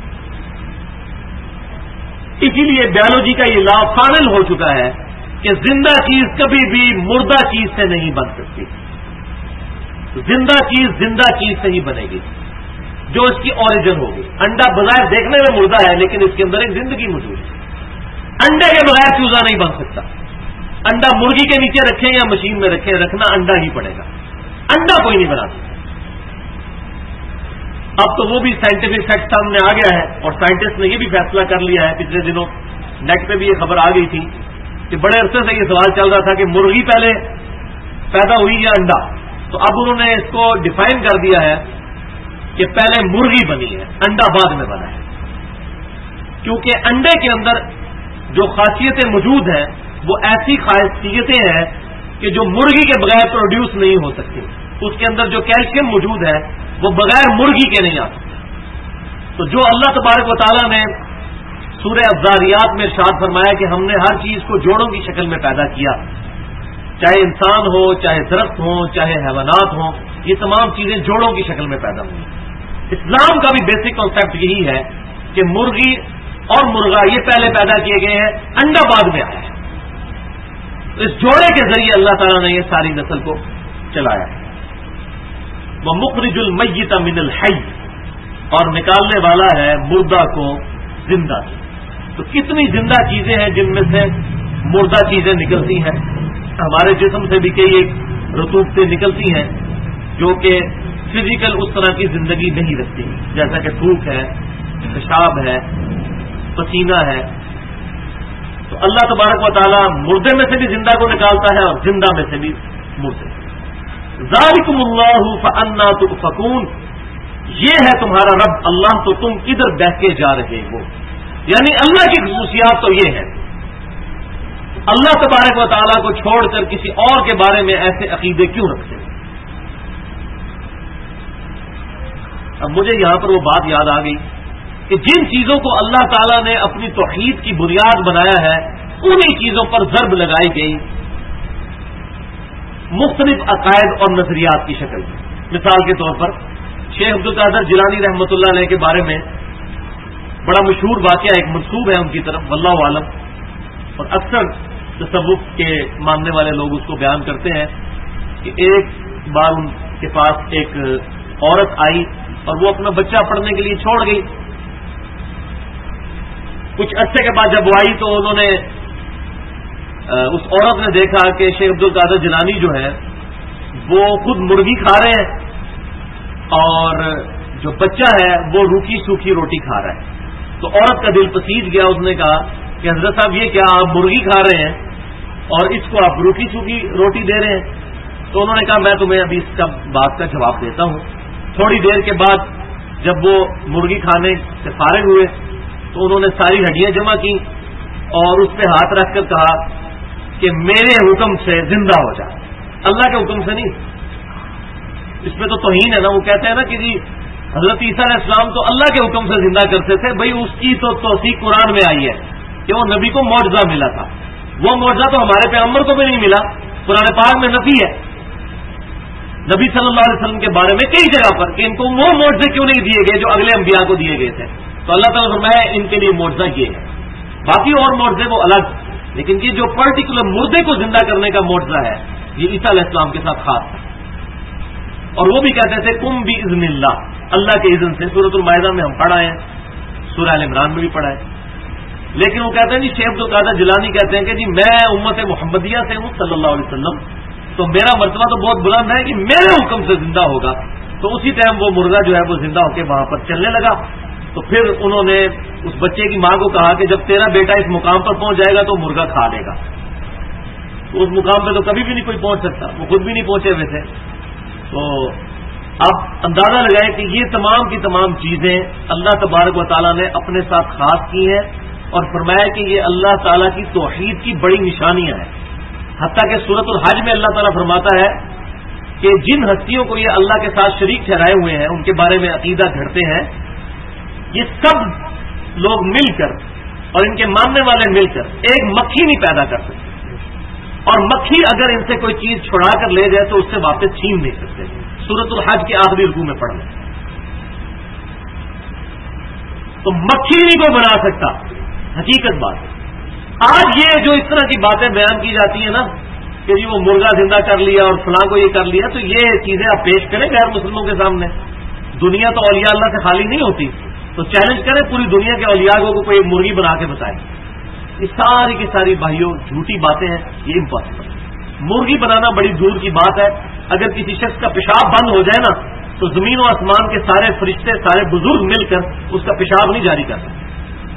اسی لیے بایولوجی کا یہ لا فائنل ہو چکا ہے کہ زندہ چیز کبھی بھی مردہ چیز سے نہیں بن سکتی. زندہ چیز سے ہی بنے گی جو اس کی اوریجن ہوگی. انڈا بظاہر دیکھنے میں مردہ ہے لیکن اس کے اندر ایک زندگی موجود ہے. انڈے کے بغیر چوزا نہیں بن سکتا. انڈا مرغی کے نیچے رکھیں یا مشین میں رکھیں، رکھنا انڈا ہی پڑے گا، انڈا کوئی نہیں بنا سکتا. اب تو وہ بھی سائنٹیفک فیکٹ سامنے آ گیا ہے اور سائنٹسٹ نے یہ بھی فیصلہ کر لیا ہے. پچھلے دنوں نیٹ پہ بھی یہ خبر آ گئی تھی کہ بڑے عرصے سے یہ سوال چل رہا تھا کہ مرغی پہلے پیدا ہوئی یا انڈا. تو اب انہوں نے اس کو ڈیفائن کر دیا ہے کہ پہلے مرغی بنی ہے، انڈا بعد میں بنا ہے. کیونکہ انڈے کے اندر جو خاصیتیں موجود ہیں وہ ایسی خاصیتیں ہیں کہ جو مرغی کے بغیر پروڈیوس نہیں ہو سکتی. اس کے اندر جو کیلشیم موجود ہے وہ بغیر مرغی کے نہیں آ سکتا. تو جو اللہ تبارک و تعالیٰ نے سورہ الذاریات میں ارشاد فرمایا کہ ہم نے ہر چیز کو جوڑوں کی شکل میں پیدا کیا، چاہے انسان ہو، چاہے درخت ہوں، چاہے حیوانات ہوں، یہ تمام چیزیں جوڑوں کی شکل میں پیدا ہوئی. اسلام کا بھی بیسک کانسیپٹ یہی ہے کہ مرغی اور مرغا یہ پہلے پیدا کیے گئے ہیں، انڈا بعد میں آیا ہے. اس جوڑے کے ذریعے اللہ تعالیٰ نے یہ ساری نسل کو چلایا ہے. وَمُخْرِجُ الْمَيِّتَ مِنَ الْحَيِّ، اور نکالنے والا ہے مردہ کو زندہ سے. تو کتنی زندہ چیزیں ہیں جن میں سے مردہ چیزیں نکلتی ہیں. ہمارے جسم سے بھی کئی ایک رطوبتیں نکلتی ہیں جو کہ فزیکل اس طرح کی زندگی نہیں رکھتی، جیسا کہ تھوک ہے، پیشاب ہے، پسینہ ہے. تو اللہ تبارک و تعالیٰ مردے میں سے بھی زندہ کو نکالتا ہے اور زندہ میں سے بھی مردے. ذالکم اللہ فانا تؤفکون، یہ ہے تمہارا رب اللہ، تو تم کدھر بہکے جا رہے ہو. یعنی اللہ کی خصوصیات تو یہ ہے، اللہ تبارک و تعالیٰ کو چھوڑ کر کسی اور کے بارے میں ایسے عقیدے کیوں رکھتے ہیں. اب مجھے یہاں پر وہ بات یاد آ گئی کہ جن چیزوں کو اللہ تعالیٰ نے اپنی توحید کی بنیاد بنایا ہے انہی چیزوں پر ضرب لگائی گئی مختلف عقائد اور نظریات کی شکل میں. مثال کے طور پر شیخ عبد القادر جیلانی رحمۃ اللہ علیہ کے بارے میں بڑا مشہور واقعہ ایک منسوب ہے ان کی طرف، واللہ عالم، اور اکثر تصوف کے ماننے والے لوگ اس کو بیان کرتے ہیں کہ ایک بار ان کے پاس ایک عورت آئی اور وہ اپنا بچہ پڑھنے کے لیے چھوڑ گئی. کچھ عرصے کے بعد جب وہ آئی تو انہوں نے اس عورت نے دیکھا کہ شیخ عبد القادر جیلانی جو ہے وہ خود مرغی کھا رہے ہیں اور جو بچہ ہے وہ روکھی سوکھی روٹی کھا رہا ہے. تو عورت کا دل پسیج گیا. اس نے کہا کہ حضرت صاحب یہ کیا، آپ مرغی کھا رہے ہیں اور اس کو آپ روکھی سوکھی روٹی دے رہے ہیں. تو انہوں نے کہا میں تمہیں ابھی اس کا بات کا جواب دیتا ہوں. تھوڑی دیر کے بعد جب وہ مرغی کھانے سے فارغ ہوئے تو انہوں نے ساری ہڈیاں جمع کی اور اس پہ ہاتھ رکھ کر کہا کہ میرے حکم سے زندہ ہو جا، اللہ کے حکم سے نہیں. اس میں تو توہین ہے نا. وہ کہتے ہیں نا کہ جی حضرت عیسیٰ علیہ السلام تو اللہ کے حکم سے زندہ کرتے تھے. بھائی اس کی تو توثیق قرآن میں آئی ہے کہ وہ نبی کو معجزہ ملا تھا. وہ معجزہ تو ہمارے پیغمبر کو بھی نہیں ملا. قرآن پاک میں نفی ہے نبی صلی اللہ علیہ وسلم کے بارے میں کئی جگہ پر کہ ان کو وہ معجزے کیوں نہیں دیے گئے جو اگلے انبیاء کو دیے گئے تھے. تو اللہ تعالیٰ نے فرمایا ان کے لیے معجزہ یہ ہے. باقی اور معجزے وہ الگ، لیکن یہ جو پرٹیکولر مردے کو زندہ کرنے کا معجزہ ہے یہ عیسیٰ علیہ السلام کے ساتھ خاص ہے. اور وہ بھی کہتے تھے کم باذن اللہ، اللہ کے اذن سے. سورۃ المائدہ میں ہم پڑھا ہے, سورہ ال عمران میں بھی پڑھا ہے. لیکن وہ کہتے ہیں جی شیخ عبد القادر جیلانی کہتے ہیں کہ جی میں امت محمدیہ سے ہوں صلی اللہ علیہ وسلم, تو میرا مرتبہ تو بہت بلند ہے کہ میرے حکم سے زندہ ہوگا. تو اسی ٹائم وہ مرغا جو ہے وہ زندہ ہو کے وہاں پر چلنے لگا. تو پھر انہوں نے اس بچے کی ماں کو کہا کہ جب تیرا بیٹا اس مقام پر پہنچ جائے گا تو مرغا کھا لے گا. تو اس مقام پہ تو کبھی بھی نہیں کوئی پہنچ سکتا, وہ خود بھی نہیں پہنچے ہوئے تھے. تو آپ اندازہ لگائیں کہ یہ تمام کی تمام چیزیں اللہ تبارک و تعالیٰ نے اپنے ساتھ خاص کی ہیں, اور فرمایا کہ یہ اللہ تعالیٰ کی توحید کی بڑی نشانیاں ہیں. حتیٰ کہ سورۃ الحج میں اللہ تعالیٰ فرماتا ہے کہ جن ہستیوں کو یہ اللہ کے ساتھ شریک ٹھہرائے ہوئے ہیں, ان کے بارے میں عقیدہ گھڑتے ہیں, یہ سب لوگ مل کر اور ان کے ماننے والے مل کر ایک مکھی نہیں پیدا کر سکتے, اور مکھی اگر ان سے کوئی چیز چھڑا کر لے جائے تو اس سے واپس چھین نہیں سکتے. سورۃ الحج کے آخری رکوع میں پڑھ لیں. تو مکھی نہیں کوئی بنا سکتا, حقیقت بات ہے. آج یہ جو اس طرح کی باتیں بیان کی جاتی ہیں نا کہ جی وہ مرغا زندہ کر لیا اور فلاں کو یہ کر لیا, تو یہ چیزیں آپ پیش کریں غیر مسلموں کے سامنے. دنیا تو اولیاء اللہ سے خالی نہیں ہوتی, تو چیلنج کریں پوری دنیا کے اولیاء کو کوئی ایک مرغی بنا کے بتائیں. یہ ساری کی ساری بھائیوں جھوٹی باتیں ہیں, یہ امپاسبل. مرغی بنانا بڑی دور کی بات ہے. اگر کسی شخص کا پیشاب بند ہو جائے نا تو زمین و آسمان کے سارے فرشتے, سارے بزرگ مل کر اس کا پیشاب نہیں جاری کر سکتے,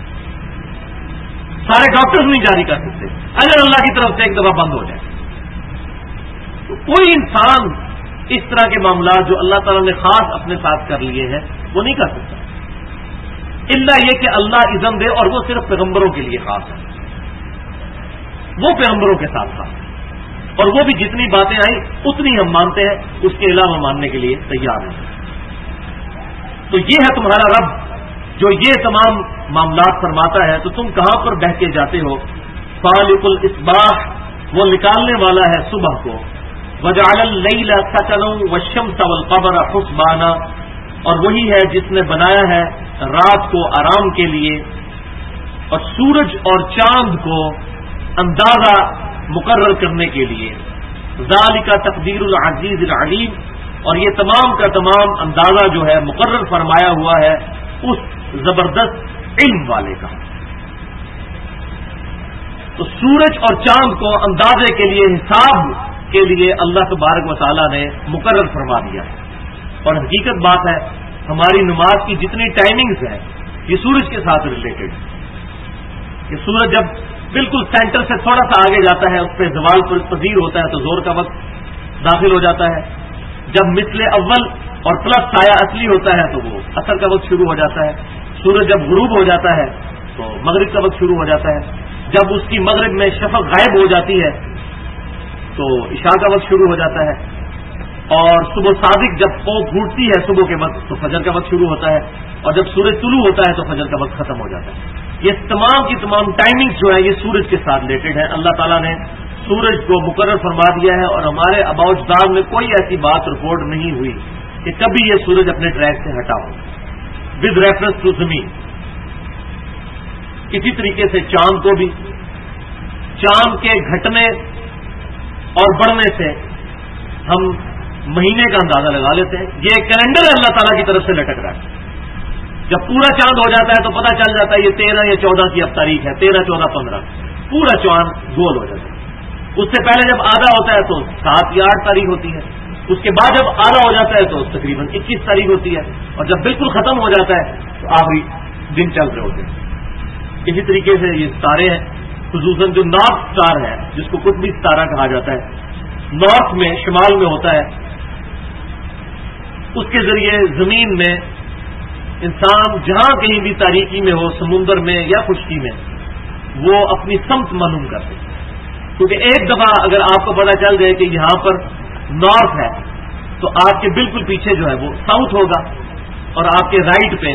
سارے ڈاکٹرز نہیں جاری کر سکتے اگر اللہ کی طرف سے ایک دفعہ بند ہو جائے. تو کوئی انسان اس طرح کے معاملات جو اللہ تعالیٰ نے خاص اپنے ساتھ کر لیے ہیں وہ نہیں کر سکتا, الا یہ کہ اللہ اذن دے, اور وہ صرف پیغمبروں کے لیے خاص ہے. وہ پیغمبروں کے ساتھ خاص ہے, اور وہ بھی جتنی باتیں آئیں اتنی ہم مانتے ہیں, اس کے علاوہ ماننے کے لیے تیار ہیں. تو یہ ہے تمہارا رب جو یہ تمام معاملات فرماتا ہے, تو تم کہاں پر بہ کے جاتے ہو. فالق الاصباح, وہ نکالنے والا ہے صبح کو. وجعل اللیل سکنا والشمس والقمر حسبانا, اور وہی ہے جس نے بنایا ہے رات کو آرام کے لیے اور سورج اور چاند کو اندازہ مقرر کرنے کے لیے. ذالک تقدیر العزیز العلیم, اور یہ تمام کا تمام اندازہ جو ہے مقرر فرمایا ہوا ہے اس زبردست علم والے کا. تو سورج اور چاند کو اندازے کے لیے, حساب کے لیے اللہ تبارک و تعالیٰ نے مقرر فرما دیا ہے. اور حقیقت بات ہے ہماری نماز کی جتنی ٹائمنگز ہیں یہ سورج کے ساتھ ریلیٹڈ. یہ سورج جب بالکل سینٹر سے تھوڑا سا آگے جاتا ہے, اس پہ زوال پذیر ہوتا ہے تو زور کا وقت داخل ہو جاتا ہے. جب مثل اول اور پلس سایہ اصلی ہوتا ہے تو وہ اثر کا وقت شروع ہو جاتا ہے. سورج جب غروب ہو جاتا ہے تو مغرب کا وقت شروع ہو جاتا ہے. جب اس کی مغرب میں شفق غائب ہو جاتی ہے تو عشاء کا وقت شروع ہو جاتا ہے. اور صبح صادق جب پو پھوٹتی ہے صبح کے وقت تو فجر کا وقت شروع ہوتا ہے, اور جب سورج طلوع ہوتا ہے تو فجر کا وقت ختم ہو جاتا ہے. یہ تمام کی تمام ٹائمنگ جو ہے یہ سورج کے ساتھ ریلیٹڈ ہے. اللہ تعالیٰ نے سورج کو مقرر فرما دیا ہے, اور ہمارے آباء و اجداد میں کوئی ایسی بات رپورٹ نہیں ہوئی کہ کبھی یہ سورج اپنے ٹریک سے ہٹا ہو ود ریفرنس ٹو زمین. اسی طریقے سے چاند کو بھی, چاند کے گھٹنے اور بڑھنے سے ہم مہینے کا اندازہ لگا لیتے ہیں. یہ کیلنڈر اللہ تعالیٰ کی طرف سے لٹک رہا ہے. جب پورا چاند ہو جاتا ہے تو پتہ چل جاتا ہے یہ 13 یا 14 کی اب تاریخ ہے, 13, 14, 15 پورا چاند گول ہو جاتا ہے. اس سے پہلے جب آدھا ہوتا ہے تو 7 یا 8 تاریخ ہوتی ہے. اس کے بعد جب آدھا ہو جاتا ہے تو تقریباً 21 تاریخ ہوتی ہے, اور جب بالکل ختم ہو جاتا ہے تو آخری دن چل رہے ہوتے ہیں. اسی طریقے سے یہ ستارے ہیں, خصوصاً جو نارتھ اسٹار ہے جس کو قطبی ستارہ کہا جاتا ہے, نارتھ میں شمال میں ہوتا ہے, اس کے ذریعے زمین میں انسان جہاں کہیں بھی تاریکی میں ہو, سمندر میں یا خشکی میں, وہ اپنی سمت معلوم کرتے ہیں. کیونکہ ایک دفعہ اگر آپ کو پتہ چل جائے کہ یہاں پر نارتھ ہے تو آپ کے بالکل پیچھے جو ہے وہ ساؤتھ ہوگا, اور آپ کے رائٹ پہ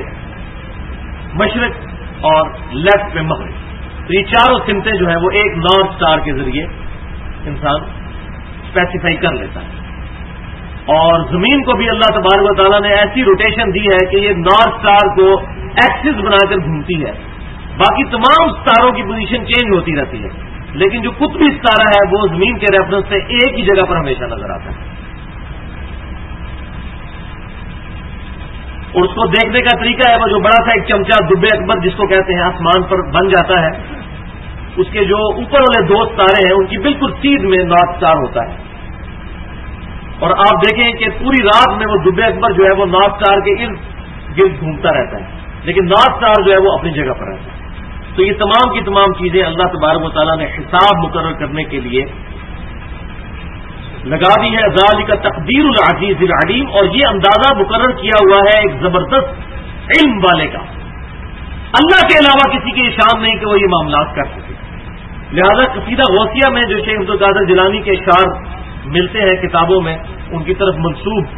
مشرق اور لیفٹ پہ مغرب. تو یہ چاروں سمتیں جو ہیں وہ ایک نارتھ اسٹار کے ذریعے انسان اسپیسیفائی کر لیتا ہے. اور زمین کو بھی اللہ تبارک و تعالیٰ نے ایسی روٹیشن دی ہے کہ یہ نارتھ اسٹار کو ایکسس بنا کر گھومتی ہے. باقی تمام ستاروں کی پوزیشن چینج ہوتی رہتی ہے, لیکن جو قطبی ستارہ ہے وہ زمین کے ریفرنس سے ایک ہی جگہ پر ہمیشہ نظر آتا ہے. اور اس کو دیکھنے کا طریقہ ہے وہ جو بڑا سا ایک چمچہ دبے اکبر جس کو کہتے ہیں آسمان پر بن جاتا ہے، اس کے جو اوپر والے دو ستارے ہیں ان کی بالکل سیدھ میں نارتھ اسٹار ہوتا ہے، اور آپ دیکھیں کہ پوری رات میں وہ دبے اکبر جو ہے وہ نارتھ اسٹار کے ارد گرد گھومتا رہتا ہے، لیکن نارتھ اسٹار جو ہے وہ اپنی جگہ پر رہتا ہے۔ تو یہ تمام کی تمام چیزیں اللہ تبارک و تعالیٰ نے حساب مقرر کرنے کے لیے لگا دی ہے۔ ذالک تقدیر العزیز العلیم، اور یہ اندازہ مقرر کیا ہوا ہے ایک زبردست علم والے کا، اللہ کے علاوہ کسی کی شان نہیں کہ وہ یہ معاملات کر سکے۔ لہذا قصیدہ غوثیہ میں جو شیخ عبد القادر جیلانی کے اشعار ملتے ہیں کتابوں میں ان کی طرف منسوب،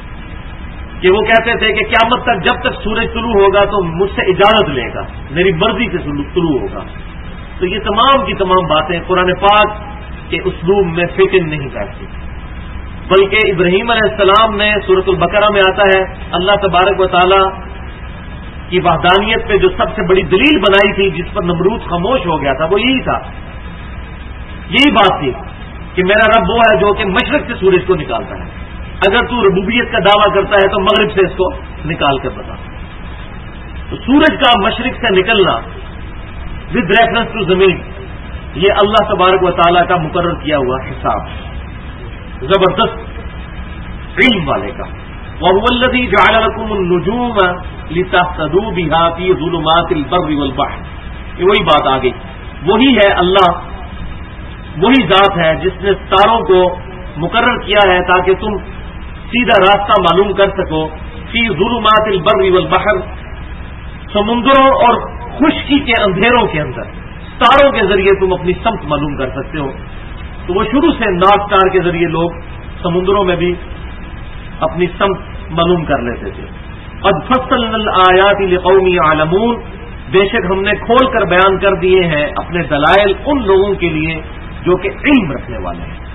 کہ وہ کہتے تھے کہ قیامت تک جب تک سورج طلوع ہوگا تو مجھ سے اجازت لے گا، میری مرضی سے طلوع ہوگا۔ تو یہ تمام کی تمام باتیں قرآن پاک کے اسلوب میں فٹ ان نہیں بیٹھتی، بلکہ ابراہیم علیہ السلام نے سورۃ البقرہ میں آتا ہے اللہ تبارک و تعالی کی وحدانیت پہ جو سب سے بڑی دلیل بنائی تھی جس پر نمرود خاموش ہو گیا تھا وہ یہی تھا، یہی بات تھی کہ میرا رب وہ ہے جو کہ مشرق سے سورج کو نکالتا ہے، اگر تو ربوبیت کا دعویٰ کرتا ہے تو مغرب سے اس کو نکال کر بتا۔ تو سورج کا مشرق سے نکلنا ود ریفرنس ٹو زمین، یہ اللہ تبارک و تعالیٰ کا مقرر کیا ہوا حساب زبردست علم والے کا۔ وَهُوَ الَّذِي جَعَلَ لَكُمُ النُّجُومَ لِتَهْتَدُوا بِهَا فِي ظُلُمَاتِ الْبَرِّ وَالْبَحْرِ، یہ وہی بات آ گئی، وہی ہے اللہ، وہی ذات ہے جس نے ستاروں کو مقرر کیا ہے تاکہ تم سیدھا راستہ معلوم کر سکو، فی ظلمات البر والبحر، سمندروں اور خشکی کے اندھیروں کے اندر ستاروں کے ذریعے تم اپنی سمت معلوم کر سکتے ہو۔ تو وہ شروع سے نارتھ اسٹار کے ذریعے لوگ سمندروں میں بھی اپنی سمت معلوم کر لیتے تھے۔ قد فصلنا الآیات لقوم یعلمون، بے شک ہم نے کھول کر بیان کر دیے ہیں اپنے دلائل ان لوگوں کے لیے جو کہ علم رکھنے والے ہیں۔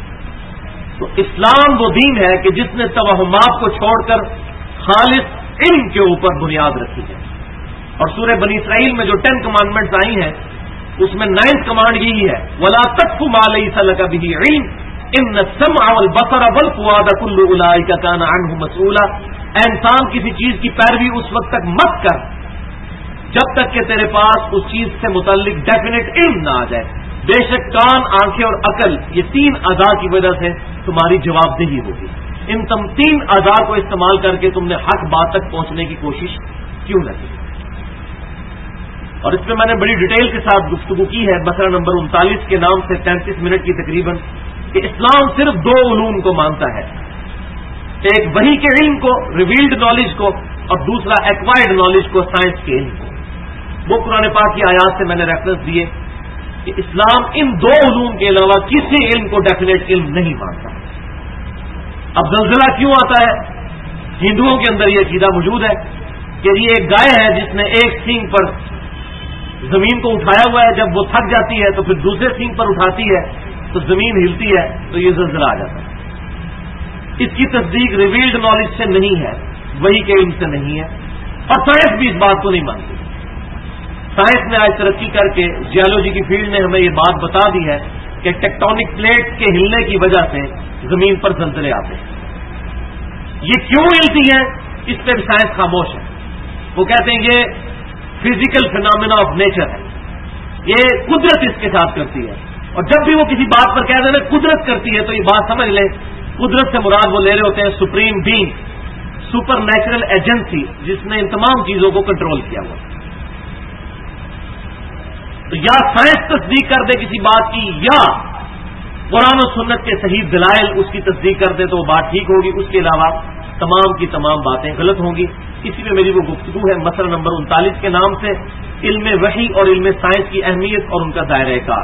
تو اسلام وہ دین ہے کہ جس نے توہمات کو چھوڑ کر خالص علم کے اوپر بنیاد رکھی ہے، اور سورہ بنی اسرائیل میں جو 10 کمانڈمنٹس آئی ہیں اس میں 9th کمانڈ یہی ہے، وَلَا تَقْفُ مَا لَيْسَ لَكَ بِهِ عِلْمٌ إِنَّ السَّمْعَ وَالْبَصَرَ وَالْفُؤَادَ كُلُّ أُولَٰئِكَ كَانَ عَنْهُ مَسْئُولًا، اے انسان کسی چیز کی پیروی اس وقت تک مت کر جب تک کہ تیرے پاس اس چیز سے متعلق ڈیفینیٹ علم نہ آ جائے، بے شک کان، آنکھیں اور عقل، یہ 3 اعضاء کی وجہ سے تمہاری جواب دہی ہوگی، ان 3 اعضاء کو استعمال کر کے تم نے حق بات تک پہنچنے کی کوشش کیوں نہ کی۔ اور اس میں میں نے بڑی ڈیٹیل کے ساتھ گفتگو کی ہے، مسئلہ نمبر 39 کے نام سے 33 منٹ کی تقریباً، کہ اسلام صرف 2 علوم کو مانتا ہے، ایک وحی کے علم کو، ریویلڈ نالج کو، اور دوسرا ایکوائرڈ نالج کو، سائنس کے علم کو۔ وہ قرآن پاک کی آیات سے میں نے ریفرنس دیے کہ اسلام ان 2 علوم کے علاوہ کسی علم کو ڈیفینیٹ علم نہیں مانتا۔ اب زلزلہ کیوں آتا ہے؟ ہندوؤں کے اندر یہ عقیدہ موجود ہے کہ یہ ایک گائے ہے جس نے ایک سینگ پر زمین کو اٹھایا ہوا ہے، جب وہ تھک جاتی ہے تو پھر دوسرے سینگ پر اٹھاتی ہے تو زمین ہلتی ہے، تو یہ زلزلہ آ جاتا ہے۔ اس کی تصدیق ریویلڈ نالج سے نہیں ہے، وحی کے علم سے نہیں ہے، اور سائنس بھی اس بات کو نہیں مانتی۔ سائنس نے آج ترقی کر کے جیولوجی کی فیلڈ نے ہمیں یہ بات بتا دی ہے کہ ٹیکٹونک پلیٹ کے ہلنے کی وجہ سے زمین پر زلزلے آتے ہیں۔ یہ کیوں ہلتی ہیں اس پہ بھی سائنس خاموش ہے، وہ کہتے ہیں یہ فزیکل فینامنا آف نیچر ہے، یہ قدرت اس کے ساتھ کرتی ہے، اور جب بھی وہ کسی بات پر کہہ دینا قدرت کرتی ہے تو یہ بات سمجھ لیں قدرت سے مراد وہ لے رہے ہوتے ہیں supreme being, supernatural agency جس نے ان تمام چیزوں کو کنٹرول کیا ہوا۔ تو یا سائنس تصدیق کر دے کسی بات کی، یا قرآن و سنت کے صحیح دلائل اس کی تصدیق کر دے تو وہ بات ٹھیک ہوگی، اس کے علاوہ تمام کی تمام باتیں غلط ہوں گی۔ اسی میں میری وہ گفتگو ہے مسئلہ نمبر 39 کے نام سے، علم وحی اور علم سائنس کی اہمیت اور ان کا دائرہ کار۔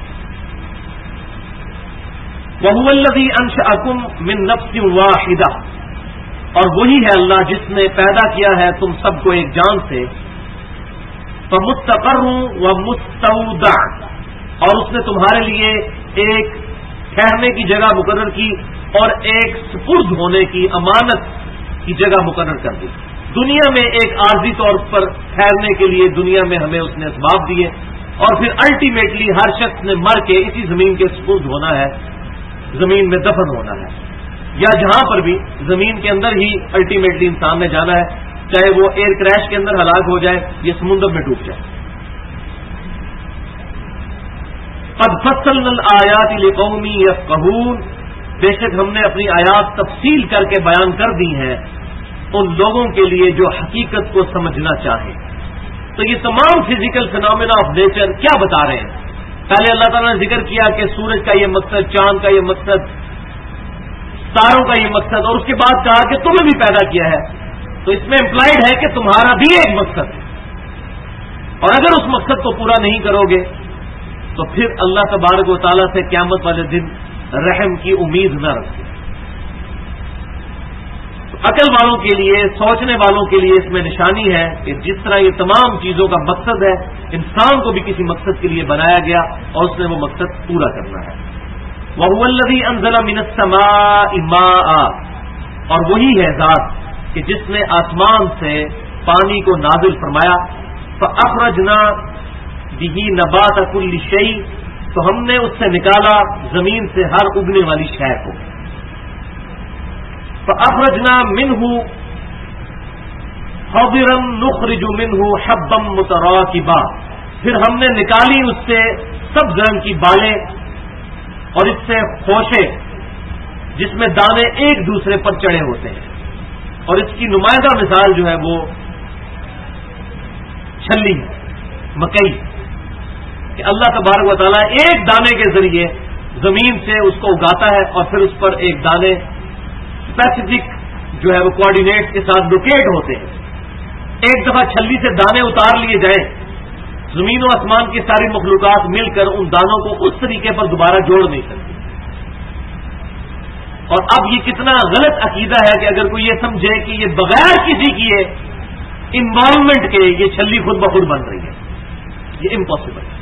وَهُوَ الَّذِي أَنشَأَكُم مِّن نَّفْسٍ وَاحِدَةٍ، اور وہی ہے اللہ جس نے پیدا کیا ہے تم سب کو ایک جان سے، فَمُسْتَقَرٌّ وَمُسْتَوْدَعٌ، اور اس نے تمہارے لیے ایک ٹھہرنے کی جگہ مقرر کی اور ایک سپرد ہونے کی امانت کی جگہ مقرر کر دی۔ دنیا میں ایک عارضی طور پر ٹھہرنے کے لیے دنیا میں ہمیں اس نے اسباب دیے، اور پھر الٹیمیٹلی ہر شخص نے مر کے اسی زمین کے سپرد ہونا ہے، زمین میں دفن ہونا ہے، یا جہاں پر بھی زمین کے اندر ہی الٹیمیٹلی انسان نے جانا ہے، چاہے وہ ایئر کریش کے اندر ہلاک ہو جائے یا سمندر میں ڈوب جائے. قد فصلنا الآیات لقوم یفقہون، بے شک ہم نے اپنی آیات تفصیل کر کے بیان کر دی ہیں ان لوگوں کے لیے جو حقیقت کو سمجھنا چاہیں. تو یہ تمام فزیکل فینومینا آف نیچر کیا بتا رہے ہیں؟ پہلے اللہ تعالیٰ نے ذکر کیا کہ سورج کا یہ مقصد، چاند کا یہ مقصد، ستاروں کا یہ مقصد، اور اس کے بعد کہا کہ تمہیں بھی پیدا کیا ہے. تو اس میں امپلائڈ ہے کہ تمہارا بھی ایک مقصد ہے، اور اگر اس مقصد کو پورا نہیں کرو گے تو پھر اللہ تبارک و تعالیٰ سے قیامت والے دن رحم کی امید نہ رکھو. عقل والوں کے لیے، سوچنے والوں کے لیے اس میں نشانی ہے کہ جس طرح یہ تمام چیزوں کا مقصد ہے، انسان کو بھی کسی مقصد کے لیے بنایا گیا اور اس نے وہ مقصد پورا کرنا ہے. وَهُوَ الَّذِي أَنزَلَ مِنَ السَّمَاءِ مَاءً، اور وہی ہے ذات کہ جس نے آسمان سے پانی کو نازل فرمایا. فَأَخْرَجْنَا بِهِ نَبَاتَ كُلِّ شَيْءٍ، تو ہم نے اس سے نکالا زمین سے ہر اگنے والی شے کو. فَأَخْرَجْنَا مِنْهُ خَضِرًا نُخْرِجُ مِنْهُ حَبًّا مُتَرَاكِبًا، پھر ہم نے نکالی اس سے سبز رنگ کی بالیں اور اس سے خوشے جس میں دانے ایک دوسرے پر چڑھے ہوتے ہیں. اور اس کی نمائندہ مثال جو ہے وہ چھلی ہے، مکئی، کہ اللہ تبارک و تعالیٰ ایک دانے کے ذریعے زمین سے اس کو اگاتا ہے اور پھر اس پر ایک دانے اسپیسیفک جو ہے وہ کوآرڈینیٹ کے ساتھ لوکیٹ ہوتے ہیں. ایک دفعہ چھلی سے دانے اتار لیے جائیں، زمین و آسمان کی ساری مخلوقات مل کر ان دانوں کو اس طریقے پر دوبارہ جوڑ نہیں سکتی. اور اب یہ کتنا غلط عقیدہ ہے کہ اگر کوئی یہ سمجھے کہ یہ بغیر کسی کی انوالومنٹ کے یہ چھلی خود بخود بن رہی ہے، یہ امپاسبل ہے.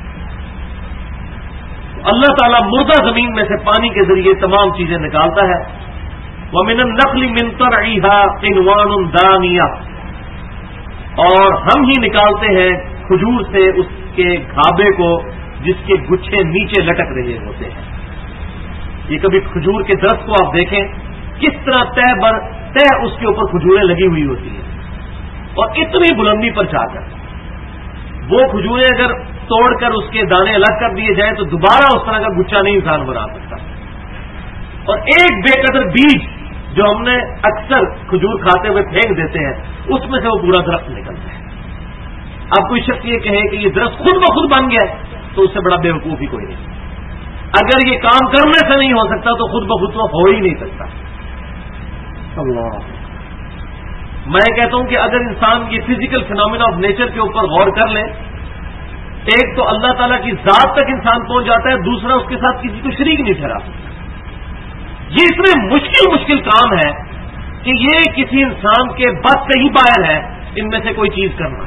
اللہ تعالیٰ مردہ زمین میں سے پانی کے ذریعے تمام چیزیں نکالتا ہے. وَمِنَ النَّخْلِ مِن طَلْعِهَا قِنْوَانٌ دَانِيَةٌ، اور ہم ہی نکالتے ہیں کھجور سے اس کے گھابے کو جس کے گچھے نیچے لٹک رہے ہوتے ہیں. یہ کبھی کھجور کے درخت کو آپ دیکھیں کس طرح تہ بر تہ اس کے اوپر کھجوریں لگی ہوئی ہوتی ہیں، اور اتنی بلندی پر جا کر وہ کھجوریں اگر توڑ کر اس کے دانے الگ کر دیے جائیں تو دوبارہ اس طرح کا گچھا نہیں انسان بنا سکتا. اور ایک بے قدر بیج جو ہم نے اکثر کھجور کھاتے ہوئے پھینک دیتے ہیں اس میں سے وہ پورا درخت نکلتا ہے. اب کوئی شخص یہ کہے کہ یہ درخت خود بخود بن گیا تو اس سے بڑا بیوقوف ہی کوئی نہیں. اگر یہ کام کرنے سے نہیں ہو سکتا تو خود بخود تو ہو ہی نہیں سکتا. اللہ، میں کہتا ہوں کہ اگر انسان یہ فزیکل فینومینا آف نیچر کے اوپر غور کر لے، ایک تو اللہ تعالیٰ کی ذات تک انسان پہنچ جاتا ہے، دوسرا اس کے ساتھ کسی کو شریک نہیں ٹھہرا سکتا. یہ اتنے مشکل کام ہے کہ یہ کسی انسان کے بس سے ہی باہر ہے ان میں سے کوئی چیز کرنا.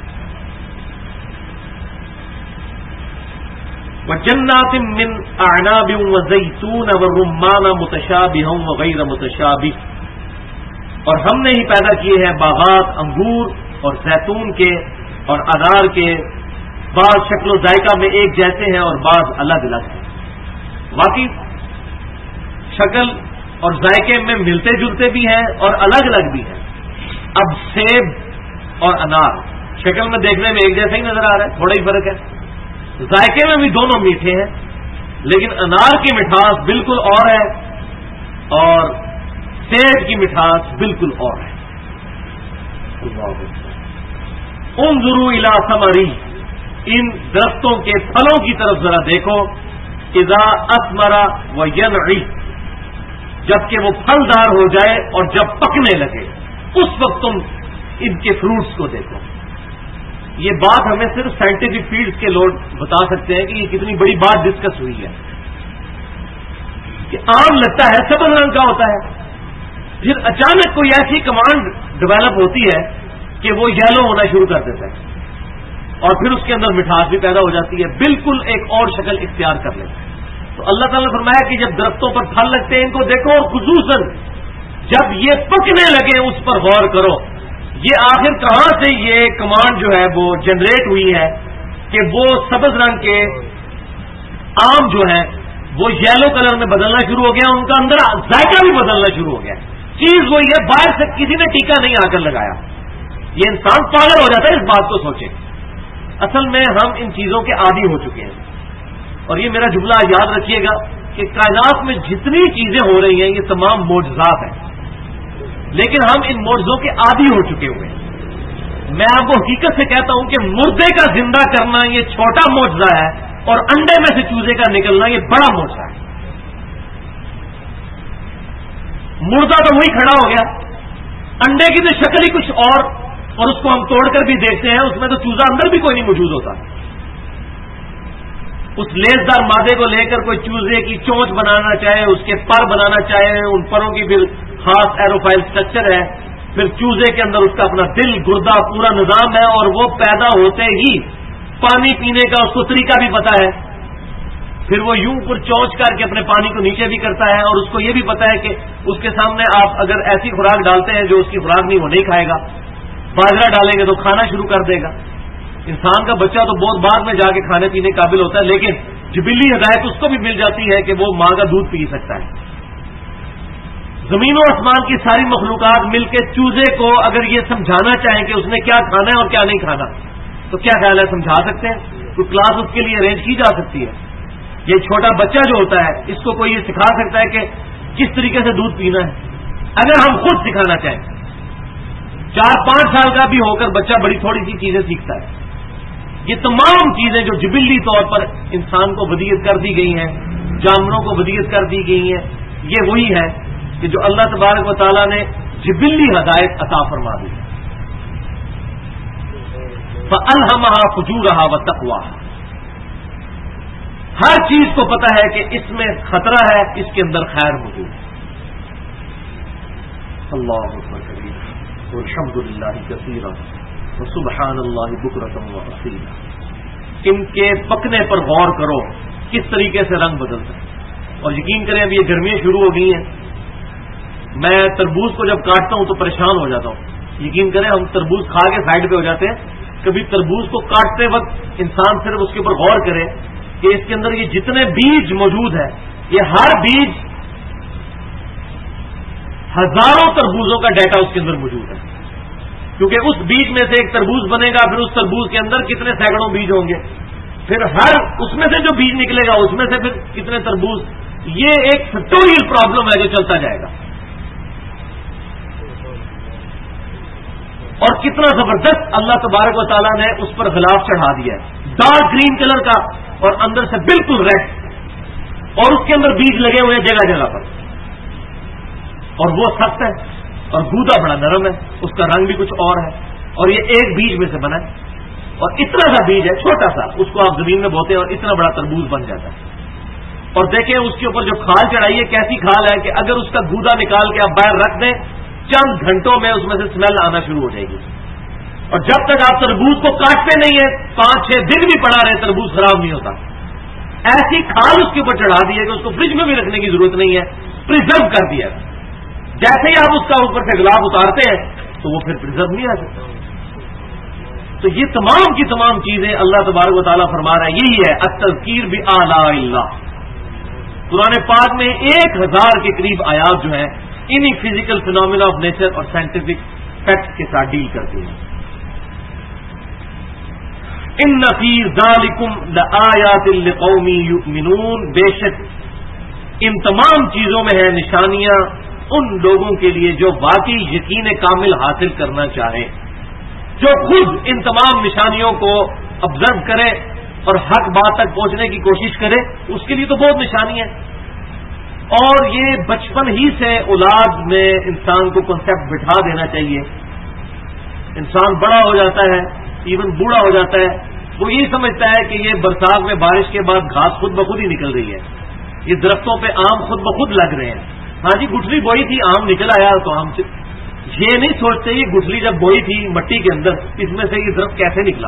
وَجَنَّاتٍ مِّنْ أَعْنَابٍ وَزَيْتُونَ وَالرُّمَّانَ مُتَشَابِهًا وَغَيْرَ مُتَشَابِهٍ، اور ہم نے ہی پیدا کیے ہیں باغات انگور اور زیتون کے اور انار کے، بعض شکل و ذائقہ میں ایک جیسے ہیں اور بعض الگ الگ ہیں. واقعی شکل اور ذائقے میں ملتے جلتے بھی ہیں اور الگ الگ بھی ہیں. اب سیب اور انار شکل میں دیکھنے میں ایک جیسا ہی نظر آ رہا ہے، تھوڑا ہی فرق ہے. ذائقے میں بھی دونوں میٹھے ہیں، لیکن انار کی مٹھاس بالکل اور ہے اور سیب کی مٹھاس بالکل اور ہے. انظروا الی ثمری، ان درختوں کے پھلوں کی طرف ذرا دیکھو. اذا اثمر وینعی، جبکہ وہ پھلدار ہو جائے اور جب پکنے لگے اس وقت تم ان کے فروٹس کو دیکھو. یہ بات ہمیں صرف سائنٹیفک فیلڈ کے لوگ بتا سکتے ہیں کہ یہ کتنی بڑی بات ڈسکس ہوئی ہے. کہ آم لگتا ہے سبز رنگ کا ہوتا ہے، پھر اچانک کوئی ایسی کمانڈ ڈیولپ ہوتی ہے کہ وہ یلو ہونا شروع کر دیتا ہے اور پھر اس کے اندر مٹھاس بھی پیدا ہو جاتی ہے، بالکل ایک اور شکل اختیار کر لیتا ہے. تو اللہ تعالیٰ نے فرمایا کہ جب درختوں پر پھل لگتے ہیں ان کو دیکھو، اور خصوصاً جب یہ پکنے لگے اس پر غور کرو. یہ آخر کہاں سے یہ کمانڈ جو ہے وہ جنریٹ ہوئی ہے کہ وہ سبز رنگ کے آم جو ہیں وہ یلو کلر میں بدلنا شروع ہو گیا، ان کا اندر ذائقہ بھی بدلنا شروع ہو گیا. چیز وہی ہے، باہر سے کسی نے ٹیکا نہیں آ کر لگایا. یہ انسان پاگل ہو جاتا ہے اس بات کو سوچے. اصل میں ہم ان چیزوں کے عادی ہو چکے ہیں. اور یہ میرا جملہ یاد رکھیے گا کہ کائنات میں جتنی چیزیں ہو رہی ہیں یہ تمام معجزات ہیں، لیکن ہم ان معجزوں کے عادی ہو چکے ہوئے ہیں. میں آپ کو حقیقت سے کہتا ہوں کہ مردے کا زندہ کرنا یہ چھوٹا معجزہ ہے، اور انڈے میں سے چوزے کا نکلنا یہ بڑا معجزہ ہے. مردہ تو وہی کھڑا ہو گیا، انڈے کی تو شکل ہی کچھ اور اس کو ہم توڑ کر بھی دیکھتے ہیں، اس میں تو چوزا اندر بھی کوئی نہیں موجود ہوتا. اس لیسدار مادے کو لے کر کوئی چوزے کی چونچ بنانا چاہے، اس کے پر بنانا چاہے، ان پروں کی پھر خاص ایروفائل سٹرکچر ہے، پھر چوزے کے اندر اس کا اپنا دل، گردہ، پورا نظام ہے، اور وہ پیدا ہوتے ہی پانی پینے کا اس کو طریقہ بھی پتا ہے. پھر وہ یوں پر چونچ کر کے اپنے پانی کو نیچے بھی کرتا ہے، اور اس کو یہ بھی پتا ہے کہ اس کے سامنے آپ اگر ایسی خوراک ڈالتے ہیں جو اس کی خوراک نہیں، وہ نہیں کھائے گا. باجرہ ڈالیں گے تو کھانا شروع کر دے گا. انسان کا بچہ تو بہت بعد میں جا کے کھانے پینے قابل ہوتا ہے، لیکن جبلی ہدایت اس کو بھی مل جاتی ہے کہ وہ ماں کا دودھ پی سکتا ہے. زمین و آسمان کی ساری مخلوقات مل کے چوزے کو اگر یہ سمجھانا چاہیں کہ اس نے کیا کھانا ہے اور کیا نہیں کھانا، تو کیا خیال ہے سمجھا سکتے ہیں؟ کوئی کلاس اس کے لیے ارینج کی جا سکتی ہے؟ یہ چھوٹا بچہ جو ہوتا ہے اس کو کوئی یہ سکھا سکتا ہے کہ کس طریقے سے دودھ پینا ہے؟ اگر ہم خود سکھانا چاہیں. 4-5 سال کا بھی ہو کر بچہ بڑی تھوڑی سی چیزیں سیکھتا ہے. یہ تمام چیزیں جو جبلی طور پر انسان کو ودیعت کر دی گئی ہیں، جانوروں کو ودیعت کر دی گئی ہیں، یہ وہی ہے کہ جو اللہ تبارک و تعالیٰ نے جبلی ہدایت عطا فرما دی. فَأَلْهَمَهَا فُجُورَهَا وَتَقْوَاهَا. ہر چیز کو پتا ہے کہ اس میں خطرہ ہے، اس کے اندر خیر موجود ہے. اللہ اکبر کبیرہ والحمد للہ کثیرا وسبحان اللہ بکرۃ واصیلا. ان کے پکنے پر غور کرو کس طریقے سے رنگ بدلتا ہے. اور یقین کریں اب یہ گرمیاں شروع ہو گئی ہیں، میں تربوز کو جب کاٹتا ہوں تو پریشان ہو جاتا ہوں. یقین کریں ہم تربوز کھا کے سائڈ پہ ہو جاتے ہیں. کبھی تربوز کو کاٹتے وقت انسان صرف اس کے اوپر غور کرے کہ اس کے اندر یہ جتنے بیج موجود ہے، یہ ہر بیج ہزاروں تربوزوں کا ڈیٹا اس کے اندر موجود ہے. کیونکہ اس بیج میں سے ایک تربوز بنے گا، پھر اس تربوز کے اندر کتنے سینکڑوں بیج ہوں گے، پھر ہر اس میں سے جو بیج نکلے گا اس میں سے پھر کتنے تربوز. یہ ایک فیکٹوریل پرابلم ہے جو چلتا جائے گا. اور کتنا زبردست اللہ تبارک و تعالیٰ نے اس پر غلاف چڑھا دیا ہے، ڈارک گرین کلر کا اور اندر سے بالکل ریڈ، اور اس کے اندر بیج لگے ہوئے ہیں جگہ جگہ پر. اور وہ سخت ہے اور گودا بڑا نرم ہے، اس کا رنگ بھی کچھ اور ہے، اور یہ ایک بیج میں سے بنا ہے. اور اتنا سا بیج ہے چھوٹا سا، اس کو آپ زمین میں بوتے ہیں اور اتنا بڑا تربوز بن جاتا ہے. اور دیکھیں اس کے اوپر جو کھال چڑھائی ہے کیسی کھال ہے کہ اگر اس کا گودا نکال کے آپ باہر رکھ دیں چند گھنٹوں میں اس میں سے اسمیل آنا شروع ہو جائے گی. اور جب تک آپ تربوز کو کاٹتے نہیں ہیں 5-6 دن بھی پڑا رہے تربوز خراب نہیں ہوتا. ایسی کھال اس کے اوپر چڑھا دی ہے کہ اس کو فریج میں بھی رکھنے کی ضرورت نہیں ہے، پریزرو کر دیا. جیسے ہی آپ اس کا اوپر سے گلاب اتارتے ہیں تو وہ پھر پریزرو نہیں آ سکتا. تو یہ تمام کی تمام چیزیں اللہ تبارک و تعالیٰ فرما رہا ہے. یہی ہے التذکیر بآلاء اللہ. قرآن پاک میں 1000 کے قریب آیات جو ہیں انہی فزیکل فینومینا آف نیچر اور سائنٹیفک فیکٹس کے ساتھ ڈیل کرتی ہیں. ان فی ذالکم لآیات لقوم یؤمنون. بے شک ان تمام چیزوں میں ہے نشانیاں ان لوگوں کے لیے جو واقعی یقین کامل حاصل کرنا چاہے، جو خود ان تمام نشانیوں کو آبزرو کرے اور حق بات تک پہنچنے کی کوشش کرے، اس کے لیے تو بہت نشانی ہے. اور یہ بچپن ہی سے اولاد میں انسان کو کنسیپٹ بٹھا دینا چاہیے. انسان بڑا ہو جاتا ہے، ایون بوڑھا ہو جاتا ہے، وہ یہی سمجھتا ہے کہ یہ برسات میں بارش کے بعد گھاس خود بخود ہی نکل رہی ہے، یہ درختوں پہ آم خود بخود لگ رہے ہیں. ہاں جی گٹھلی بوئی تھی آم نکل آیا تو آم یہ نہیں سوچتے یہ گٹھلی جب بوئی تھی مٹی کے اندر اس میں سے یہ درخت کیسے نکلا.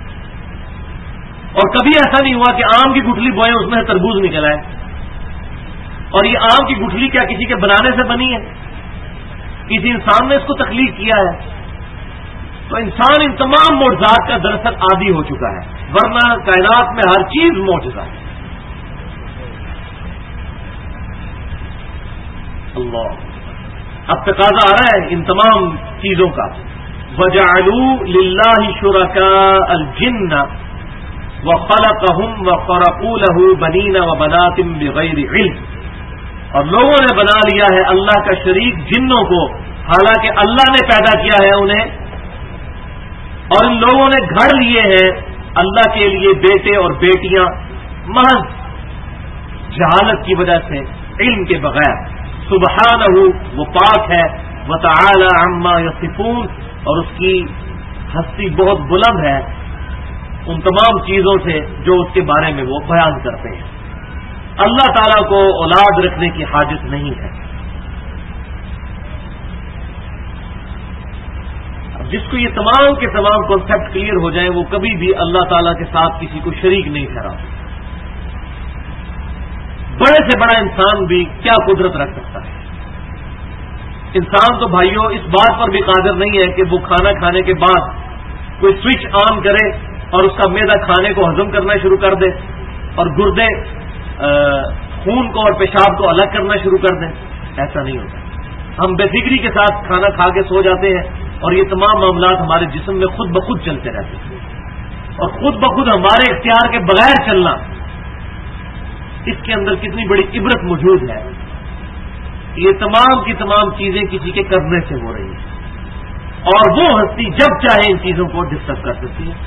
اور کبھی ایسا نہیں ہوا کہ آم کی گٹھلی بوئے اس میں سے تربوز نکل آئے. اور یہ آم کی گٹھلی کیا کسی کے بنانے سے بنی ہے؟ کسی انسان نے اس کو تخلیق کیا ہے. تو انسان ان تمام معجزات کا دراصل عادی ہو چکا ہے، ورنہ کائنات میں ہر چیز معجزہ ہے. اللہ اب تقاضا آ رہا ہے ان تمام چیزوں کا. وَجَعَلُوا لِلَّهِ شُرَكَاءَ الْجِنَّ وَخَلَقَهُمْ وَخَرَقُوا لَهُ بَنِينَ وَبَنَاتٍ بِغَيْرِ عِلْمٍ. اور لوگوں نے بنا لیا ہے اللہ کا شریک جنوں کو، حالانکہ اللہ نے پیدا کیا ہے انہیں، اور ان لوگوں نے گھڑ لیے ہیں اللہ کے لیے بیٹے اور بیٹیاں محض جہالت کی وجہ سے، علم کے بغیر. سبحانہ، وہ پاک ہے، وتعالی عما یصفون، اور اس کی ہستی بہت بلند ہے ان تمام چیزوں سے جو اس کے بارے میں وہ بیان کرتے ہیں. اللہ تعالیٰ کو اولاد رکھنے کی حاجت نہیں ہے. اب جس کو یہ تمام کے تمام کانسیپٹ کلیئر ہو جائیں وہ کبھی بھی اللہ تعالیٰ کے ساتھ کسی کو شریک نہیں ٹھہرا. بڑے سے بڑا انسان بھی کیا قدرت رکھ سکتا ہے؟ انسان تو بھائیوں اس بات پر بھی قادر نہیں ہے کہ وہ کھانا کھانے کے بعد کوئی سوئچ آن کرے اور اس کا معدہ کھانے کو ہضم کرنا شروع کر دے اور گردے خون کو اور پیشاب کو الگ کرنا شروع کر دیں. ایسا نہیں ہوتا. ہم بے فکری کے ساتھ کھانا کھا کے سو جاتے ہیں اور یہ تمام معاملات ہمارے جسم میں خود بخود چلتے رہتے ہیں، اور خود بخود ہمارے اختیار کے بغیر چلنا، اس کے اندر کتنی بڑی عبرت موجود ہے. یہ تمام کی تمام چیزیں کسی کے کرنے سے ہو رہی ہیں، اور وہ ہستی جب چاہے ان چیزوں کو ڈسٹرب کر سکتی ہے.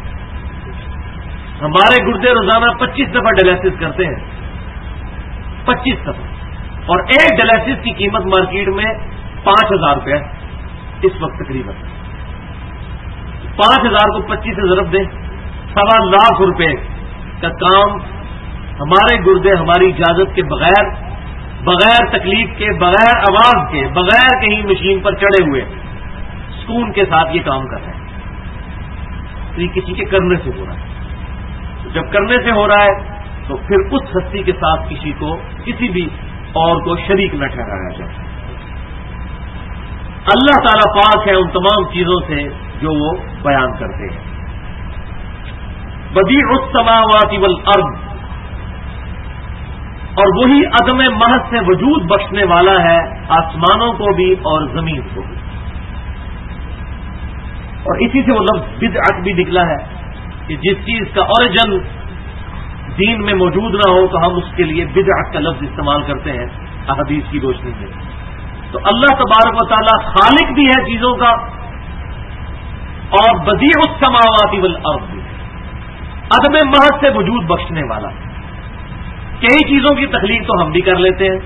ہمارے گردے روزانہ 25 دفعہ ڈائلسس کرتے ہیں، 25 دفعہ، اور ایک ڈائلسس کی قیمت مارکیٹ میں 5,000 روپے اس وقت تقریباً. 5,000 کو 25 سے ضرب دیں، 1.25 لاکھ روپے کا کام ہمارے گردے ہماری اجازت کے بغیر، بغیر تکلیف کے، بغیر آواز کے، بغیر کہیں مشین پر چڑھے ہوئے سکون کے ساتھ یہ کام کر رہے ہیں. تو یہ کسی کے کرنے سے ہو رہا ہے. جب کرنے سے ہو رہا ہے تو پھر اس ہستی کے ساتھ کسی کو، کسی بھی اور کو شریک نہ ٹھہرایا جائے. اللہ تعالیٰ پاک ہے ان تمام چیزوں سے جو وہ بیان کرتے ہیں. بدیع السماوات والارض، اور وہی عدم محض سے وجود بخشنے والا ہے آسمانوں کو بھی اور زمین کو بھی. اور اسی سے وہ لفظ بدعت بھی نکلا ہے کہ جس چیز کا اوریجن دین میں موجود نہ ہو تو ہم اس کے لیے بدعت کا لفظ استعمال کرتے ہیں احادیث کی روشنی میں. تو اللہ تبارک و تعالی خالق بھی ہے چیزوں کا، اور بدیع السماوات والارض بھی، عدم محض سے وجود بخشنے والا. کئی چیزوں کی تخلیق تو ہم بھی کر لیتے ہیں.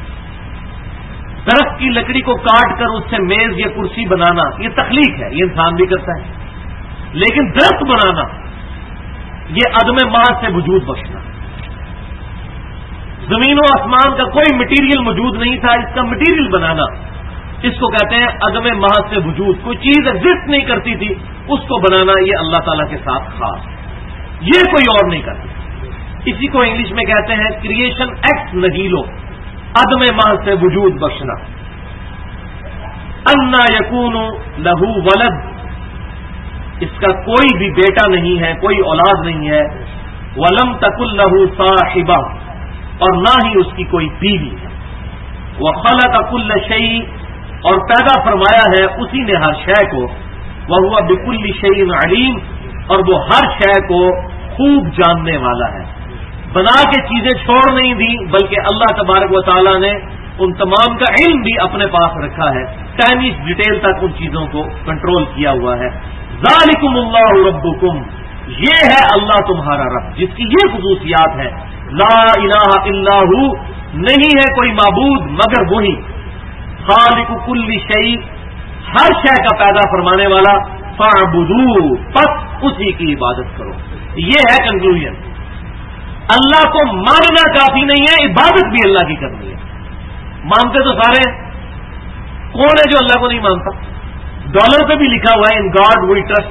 درخت کی لکڑی کو کاٹ کر اس سے میز یا کرسی بنانا یہ تخلیق ہے، یہ انسان بھی کرتا ہے. لیکن درخت بنانا یہ عدم محض سے وجود بخشنا. زمین و آسمان کا کوئی مٹیریل موجود نہیں تھا، اس کا مٹیریل بنانا، اس کو کہتے ہیں عدم محض سے وجود. کوئی چیز ایگزسٹ نہیں کرتی تھی اس کو بنانا، یہ اللہ تعالیٰ کے ساتھ خاص ہے، یہ کوئی اور نہیں کرتا. اسی کو انگلش میں کہتے ہیں کریشن ایکس نہیلو، عدم محض سے وجود بخشنا. انا یکون لہو ولد، اس کا کوئی بھی بیٹا نہیں ہے، کوئی اولاد نہیں ہے. ولم تکن لہو صاحبہ، اور نہ ہی اس کی کوئی بیوی ہے. وخلق کل شیء، اور پیدا فرمایا ہے اسی نے ہر شے کو. وہو بکل شیء علیم، اور وہ ہر شے کو خوب جاننے والا ہے. بنا کے چیزیں چھوڑ نہیں دی بلکہ اللہ تبارک و تعالیٰ نے ان تمام کا علم بھی اپنے پاس رکھا ہے، ٹائنی ڈیٹیل تک ان چیزوں کو کنٹرول کیا ہوا ہے. ذالکم اللہ ربکم، یہ ہے اللہ تمہارا رب جس کی یہ خصوصیات ہے. لا الہ الا ہو، نہیں ہے کوئی معبود مگر وہی. خالق کل شیء، ہر شے کا پیدا فرمانے والا. فاعبدوہ، پس اسی کی عبادت کرو. یہ ہے کنکلوژن. اللہ کو ماننا کافی نہیں ہے، عبادت بھی اللہ کی کرنی ہے. مانتے تو سارے ہیں، کون ہے جو اللہ کو نہیں مانتا؟ ڈالر پہ بھی لکھا ہوا ہے ان گاڈ وی ٹرسٹ.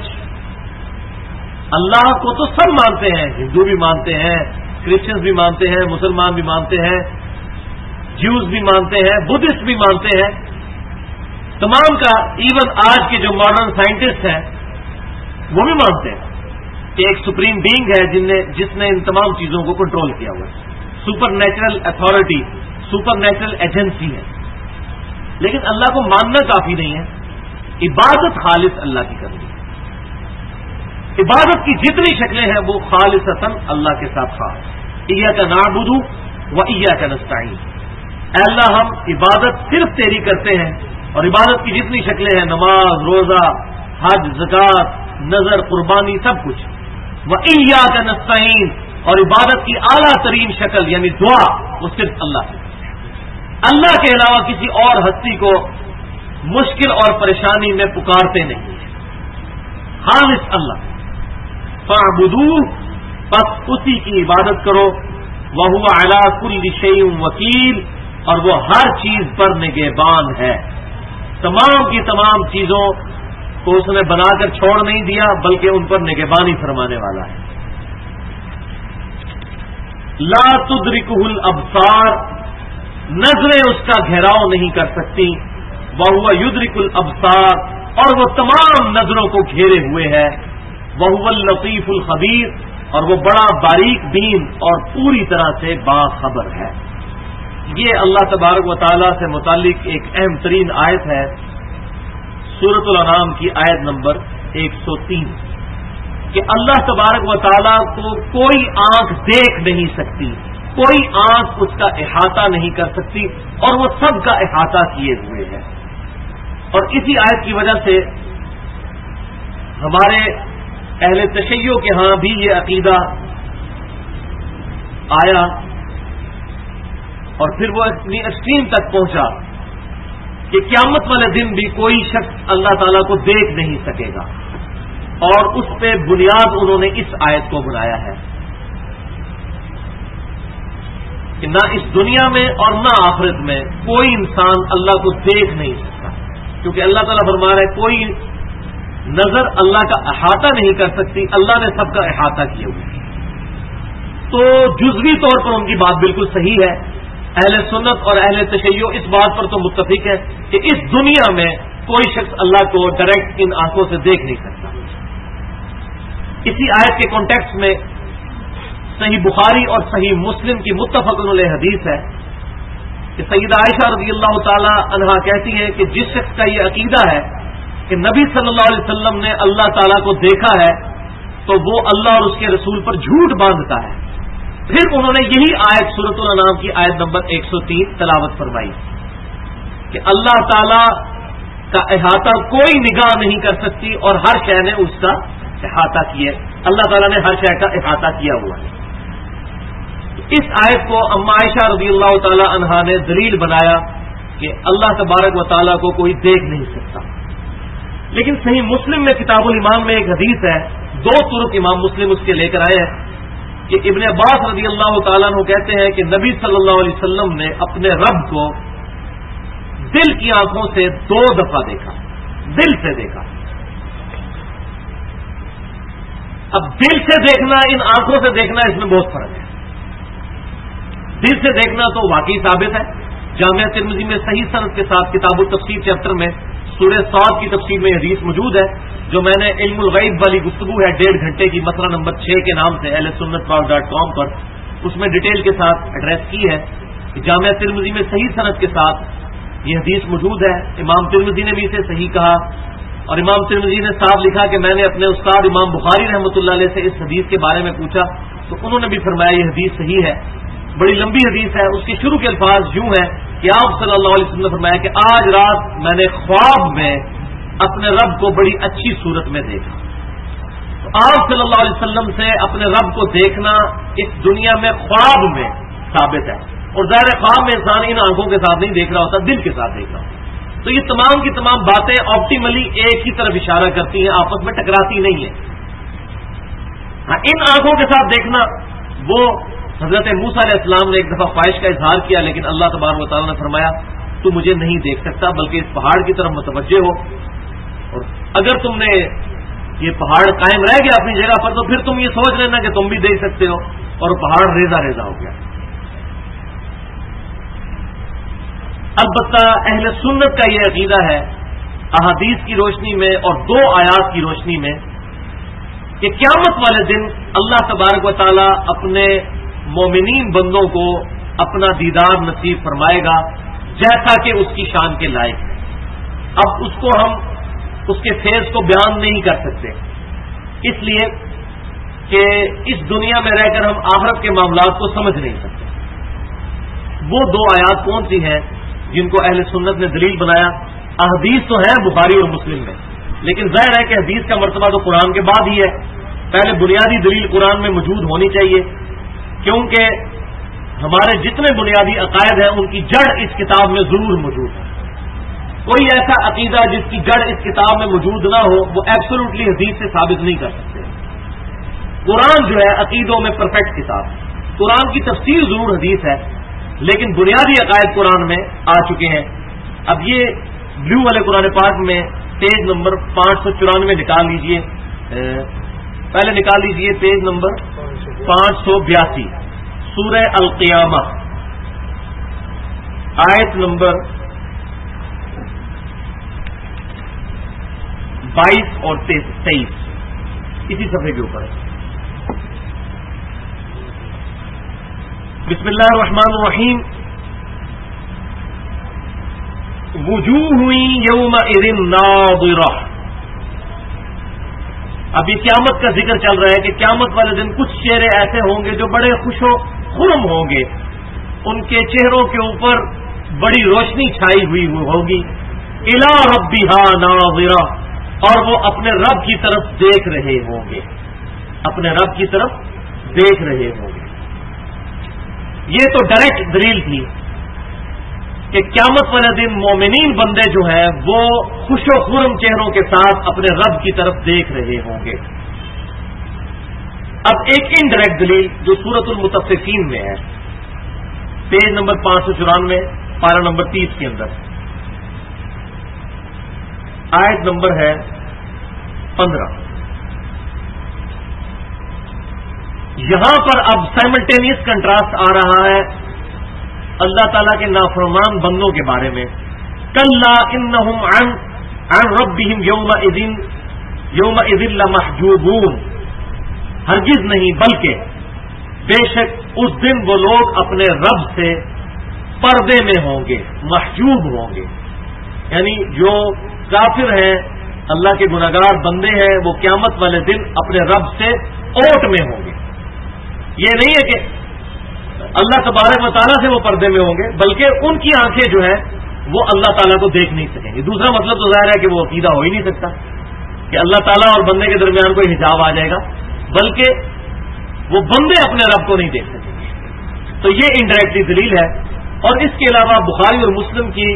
اللہ کو تو سب مانتے ہیں، ہندو بھی مانتے ہیں، کرسچنز بھی مانتے ہیں، مسلمان بھی مانتے ہیں، جیوز بھی مانتے ہیں، بدھسٹ بھی مانتے ہیں. تمام کا ایون آج کے جو ماڈرن سائنٹسٹ ہیں وہ بھی مانتے ہیں کہ ایک سپریم بینگ ہے جس نے ان تمام چیزوں کو کنٹرول کیا ہوا ہے. Supernatural authority, supernatural agency ہے. لیکن اللہ کو ماننا کافی نہیں ہے، عبادت خالص اللہ کی کرنی ہے۔ عبادت کی جتنی شکلیں ہیں وہ خالصتاً اللہ کے ساتھ خاص، ایاک نعبد و ایاک نستعین، اے اللہ ہم عبادت صرف تیری کرتے ہیں، اور عبادت کی جتنی شکلیں ہیں نماز، روزہ، حج، زکوٰۃ، نذر، قربانی، سب کچھ، و ایاک نستعین، اور عبادت کی اعلیٰ ترین شکل یعنی دعا وہ صرف اللہ سے، اللہ کے علاوہ کسی اور ہستی کو مشکل اور پریشانی میں پکارتے نہیں ہیں، خالص اللہ۔ فاعبدوہ، بس اسی کی عبادت کرو، وَهُوَ عَلَى كُلِّ شَيْءٍ وَكِيلٌ، اور وہ ہر چیز پر نگہبان ہے، تمام کی تمام چیزوں کو اس نے بنا کر چھوڑ نہیں دیا بلکہ ان پر نگہبانی فرمانے والا ہے۔ لا تدرکہ الابصار، نظریں اس کا گھیراؤ نہیں کر سکتی، وَهُوَ يُدْرِكُ الابصار، اور وہ تمام نظروں کو گھیرے ہوئے ہے، وَهُوَ اللطیف الخبیر، اور وہ بڑا باریک بین اور پوری طرح سے باخبر ہے۔ یہ اللہ تبارک و تعالیٰ سے متعلق ایک اہم ترین آیت ہے، سورۃ الانعام کی آیت نمبر 103، کہ اللہ تبارک و تعالیٰ کو کوئی آنکھ دیکھ نہیں سکتی، کوئی آنکھ اس کا احاطہ نہیں کر سکتی، اور وہ سب کا احاطہ کیے ہوئے ہے۔ اور اسی آیت کی وجہ سے ہمارے اہل تشیع کے ہاں بھی یہ عقیدہ آیا، اور پھر وہ اتنی ایکسٹریم تک پہنچا کہ قیامت والے دن بھی کوئی شخص اللہ تعالیٰ کو دیکھ نہیں سکے گا، اور اس پہ بنیاد انہوں نے اس آیت کو بنایا ہے کہ نہ اس دنیا میں اور نہ آخرت میں کوئی انسان اللہ کو دیکھ نہیں سکتا، کیونکہ اللہ تعالیٰ فرما رہا ہے کوئی نظر اللہ کا احاطہ نہیں کر سکتی، اللہ نے سب کا احاطہ کیا ہوا ہے۔ تو جزوی طور پر ان کی بات بالکل صحیح ہے، اہل سنت اور اہل تشیع اس بات پر تو متفق ہے کہ اس دنیا میں کوئی شخص اللہ کو ڈائریکٹ ان آنکھوں سے دیکھ نہیں سکتا۔ اسی آیت کے کانٹیکسٹ میں صحیح بخاری اور صحیح مسلم کی متفق علیہ حدیث ہے کہ سیدہ عائشہ رضی اللہ تعالی عنہا کہتی ہیں کہ جس شخص کا یہ عقیدہ ہے کہ نبی صلی اللہ علیہ وسلم نے اللہ تعالیٰ کو دیکھا ہے تو وہ اللہ اور اس کے رسول پر جھوٹ باندھتا ہے۔ پھر انہوں نے یہی آیت سورۃ الانعام کی آیت نمبر 103 تلاوت فرمائی کہ اللہ تعالیٰ کا احاطہ کوئی نگاہ نہیں کر سکتی، اور ہر شے نے اس کا احاطہ کیا، اللہ تعالیٰ نے ہر شے کا احاطہ کیا ہوا ہے۔ اس آیت کو اما عائشہ رضی اللہ تعالی عنہا نے دلیل بنایا کہ اللہ تبارک و تعالیٰ کو کوئی دیکھ نہیں سکتا۔ لیکن صحیح مسلم میں کتاب الایمان میں ایک حدیث ہے، دو طرق امام مسلم اس کے لے کر آئے ہیں، کہ ابن عباس رضی اللہ تعالیٰ عنہ کہتے ہیں کہ نبی صلی اللہ علیہ وسلم نے اپنے رب کو دل کی آنکھوں سے 2 دفعہ دیکھا، دل سے دیکھا۔ اب دل سے دیکھنا ان آنکھوں سے دیکھنا اس میں بہت فرق ہے۔ دل سے دیکھنا تو واقعی ثابت ہے، جامعہ ترمذی میں صحیح سند کے ساتھ کتاب التفسیر چیپٹر میں سورہ صاد کی تفسیر میں حدیث موجود ہے، جو میں نے علم الغیب والی گفتگو ہے 1.5 گھنٹے کی، مسئلہ نمبر 6 کے نام سے ahlsunnatpod.com پر اس میں ڈیٹیل کے ساتھ ایڈریس کی ہے کہ جامعہ ترمذی میں صحیح سند کے ساتھ یہ حدیث موجود ہے۔ امام ترمذی نے بھی اسے صحیح کہا، اور امام ترمذی نے صاحب لکھا کہ میں نے اپنے استاد امام بخاری رحمۃ اللہ علیہ سے اس حدیث کے بارے میں پوچھا تو انہوں نے بھی فرمایا یہ حدیث صحیح ہے، بڑی لمبی حدیث ہے۔ اس کے شروع کے الفاظ یوں ہیں کہ آپ صلی اللہ علیہ وسلم نے فرمایا کہ آج رات میں نے خواب میں اپنے رب کو بڑی اچھی صورت میں دیکھا۔ تو آپ صلی اللہ علیہ وسلم سے اپنے رب کو دیکھنا اس دنیا میں خواب میں ثابت ہے، اور ظاہر خواب میں انسان ان آنکھوں کے ساتھ نہیں دیکھ رہا ہوتا، دل کے ساتھ دیکھ رہا ہوتا۔ تو یہ تمام کی تمام باتیں آپٹیملی ایک ہی طرف اشارہ کرتی ہیں، آپس میں ٹکراتی نہیں ہیں۔ ہاں، ان آنکھوں کے ساتھ دیکھنا وہ حضرت موسیٰ علیہ السلام نے ایک دفعہ خواہش کا اظہار کیا، لیکن اللہ تبارک و تعالیٰ نے فرمایا تو مجھے نہیں دیکھ سکتا، بلکہ اس پہاڑ کی طرف متوجہ ہو، اور اگر تم نے یہ پہاڑ قائم رہ گیا اپنی جگہ پر تو پھر تم یہ سوچ لینا کہ تم بھی دیکھ سکتے ہو، اور پہاڑ ریزہ ریزہ ہو گیا۔ البتہ اہل سنت کا یہ عقیدہ ہے احادیث کی روشنی میں اور 2 آیات کی روشنی میں کہ قیامت والے دن اللہ تبارک و تعالیٰ اپنے مومنین بندوں کو اپنا دیدار نصیب فرمائے گا، جیسا کہ اس کی شان کے لائق ہے. اب اس کو ہم اس کے فیض کو بیان نہیں کر سکتے، اس لیے کہ اس دنیا میں رہ کر ہم آخرت کے معاملات کو سمجھ نہیں سکتے. وہ دو آیات کون سی ہیں جن کو اہل سنت نے دلیل بنایا؟ احادیث تو ہیں بخاری اور مسلم میں، لیکن ظاہر ہے کہ حدیث کا مرتبہ تو قرآن کے بعد ہی ہے. پہلے بنیادی دلیل قرآن میں موجود ہونی چاہیے، کیونکہ ہمارے جتنے بنیادی عقائد ہیں ان کی جڑ اس کتاب میں ضرور موجود ہے. کوئی ایسا عقیدہ جس کی جڑ اس کتاب میں موجود نہ ہو وہ ایبسولوٹلی حدیث سے ثابت نہیں کر سکتے. قرآن جو ہے عقیدوں میں پرفیکٹ کتاب، قرآن کی تفسیر ضرور حدیث ہے، لیکن بنیادی عقائد قرآن میں آ چکے ہیں. اب یہ بلو والے قرآن پاک میں پیج نمبر 594 نکال لیجئے، پہلے نکال لیجئے پیج نمبر 582، سورہ القیامہ آیت نمبر 22 اور 23 اسی صفحے کے اوپر ہے. بسم اللہ الرحمن الرحیم. وجوہ یومئذ ناظرہ. اب یہ قیامت کا ذکر چل رہا ہے کہ قیامت والے دن کچھ چہرے ایسے ہوں گے جو بڑے خوش و خرم ہوں گے، ان کے چہروں کے اوپر بڑی روشنی چھائی ہوئی ہوگی. الی ربہا ناظرہ، اور وہ اپنے رب کی طرف دیکھ رہے ہوں گے، اپنے رب کی طرف دیکھ رہے ہوں گے. یہ تو ڈائریکٹ دلیل تھی کہ قیامت والے دن مومنین بندے جو ہیں وہ خوش و خرم چہروں کے ساتھ اپنے رب کی طرف دیکھ رہے ہوں گے. اب ایک انڈائریکٹ دلیل جو سورۃ المطففین میں ہے، پیج نمبر 594 پارہ نمبر 30 کے اندر، آیت نمبر ہے 15. یہاں پر اب سائملٹینیس کنٹراسٹ آ رہا ہے اللہ تعالیٰ کے نافرمان بندوں کے بارے میں. کلا انہم عن ربہم یومئذ لمحجوبون. ہرگز نہیں بلکہ بے شک اس دن وہ لوگ اپنے رب سے پردے میں ہوں گے، محجوب ہوں گے. یعنی جو کافر ہیں، اللہ کے گناہگار بندے ہیں، وہ قیامت والے دن اپنے رب سے اوٹ میں ہوں گے. یہ نہیں ہے کہ اللہ تبارک و تعالیٰ سے وہ پردے میں ہوں گے، بلکہ ان کی آنکھیں جو ہیں وہ اللہ تعالیٰ کو دیکھ نہیں سکیں گے. دوسرا مطلب تو ظاہر ہے کہ وہ عقیدہ ہو ہی نہیں سکتا کہ اللہ تعالیٰ اور بندے کے درمیان کوئی حجاب آ جائے گا، بلکہ وہ بندے اپنے رب کو نہیں دیکھ سکیں گے. تو یہ انڈائریکٹلی دلیل ہے. اور اس کے علاوہ بخاری اور مسلم کی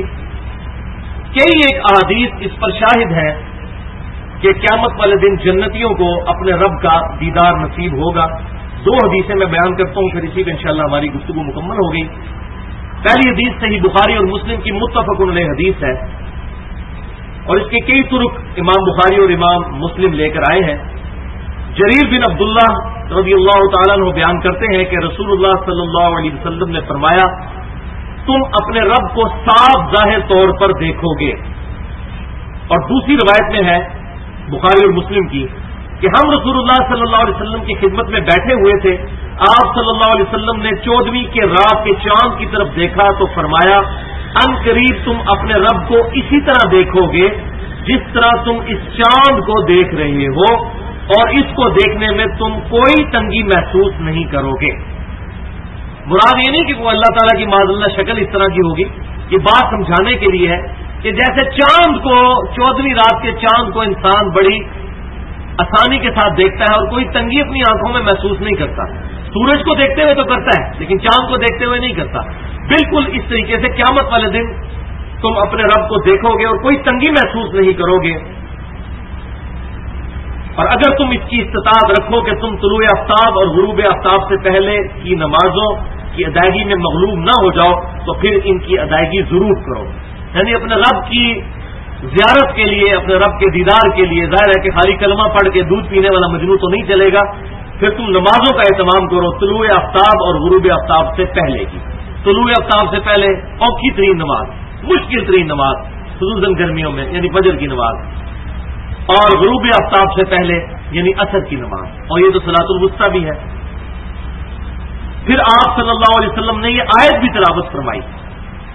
کئی ایک احادیث اس پر شاہد ہیں کہ قیامت والے دن جنتیوں کو اپنے رب کا دیدار نصیب ہوگا. دو حدیثیں میں بیان کرتا ہوں، پھر اسی پہ انشاءاللہ ہماری گفتگو مکمل ہو گئی. پہلی حدیث صحیح بخاری اور مسلم کی متفق علیہ حدیث ہے، اور اس کے کئی طرق امام بخاری اور امام مسلم لے کر آئے ہیں. جریر بن عبداللہ رضی اللہ تعالیٰ عنہ بیان کرتے ہیں کہ رسول اللہ صلی اللہ علیہ وسلم نے فرمایا، تم اپنے رب کو صاف ظاہر طور پر دیکھو گے. اور دوسری روایت میں ہے بخاری اور مسلم کی کہ ہم رسول اللہ صلی اللہ علیہ وسلم کی خدمت میں بیٹھے ہوئے تھے. آپ صلی اللہ علیہ وسلم نے 14ویں کے رات کے چاند کی طرف دیکھا تو فرمایا، ان قریب تم اپنے رب کو اسی طرح دیکھو گے جس طرح تم اس چاند کو دیکھ رہے ہو، اور اس کو دیکھنے میں تم کوئی تنگی محسوس نہیں کرو گے. مراد یہ نہیں کہ وہ اللہ تعالیٰ کی معاذ اللہ شکل اس طرح کی ہوگی، یہ بات سمجھانے کے لیے ہے کہ جیسے چاند کو 14ویں رات کے چاند کو انسان بڑی آسانی کے ساتھ دیکھتا ہے اور کوئی تنگی اپنی آنکھوں میں محسوس نہیں کرتا. سورج کو دیکھتے ہوئے تو کرتا ہے لیکن چاند کو دیکھتے ہوئے نہیں کرتا. بالکل اس طریقے سے قیامت والے دن تم اپنے رب کو دیکھو گے اور کوئی تنگی محسوس نہیں کرو گے. اور اگر تم اس کی استطاعت رکھو کہ تم طلوع آفتاب اور غروب آفتاب سے پہلے کی نمازوں کی ادائیگی میں مغلوب نہ ہو جاؤ تو پھر ان کی ادائیگی ضرور کرو. یعنی اپنے رب کی زیارت کے لیے، اپنے رب کے دیدار کے لیے، ظاہر ہے کہ خالی کلمہ پڑھ کے دودھ پینے والا مجنون تو نہیں چلے گا. پھر تم نمازوں کا اہتمام کرو طلوع آفتاب اور غروب آفتاب سے پہلے کی. طلوع آفتاب سے پہلے اوکھی ترین نماز، مشکل ترین نماز خصوصاً گرمیوں میں یعنی فجر کی نماز، اور غروب آفتاب سے پہلے یعنی عصر کی نماز، اور یہ تو صلاۃ الوسطیٰ بھی ہے. پھر آپ صلی اللہ علیہ وسلم نے یہ آیت بھی تلاوت فرمائی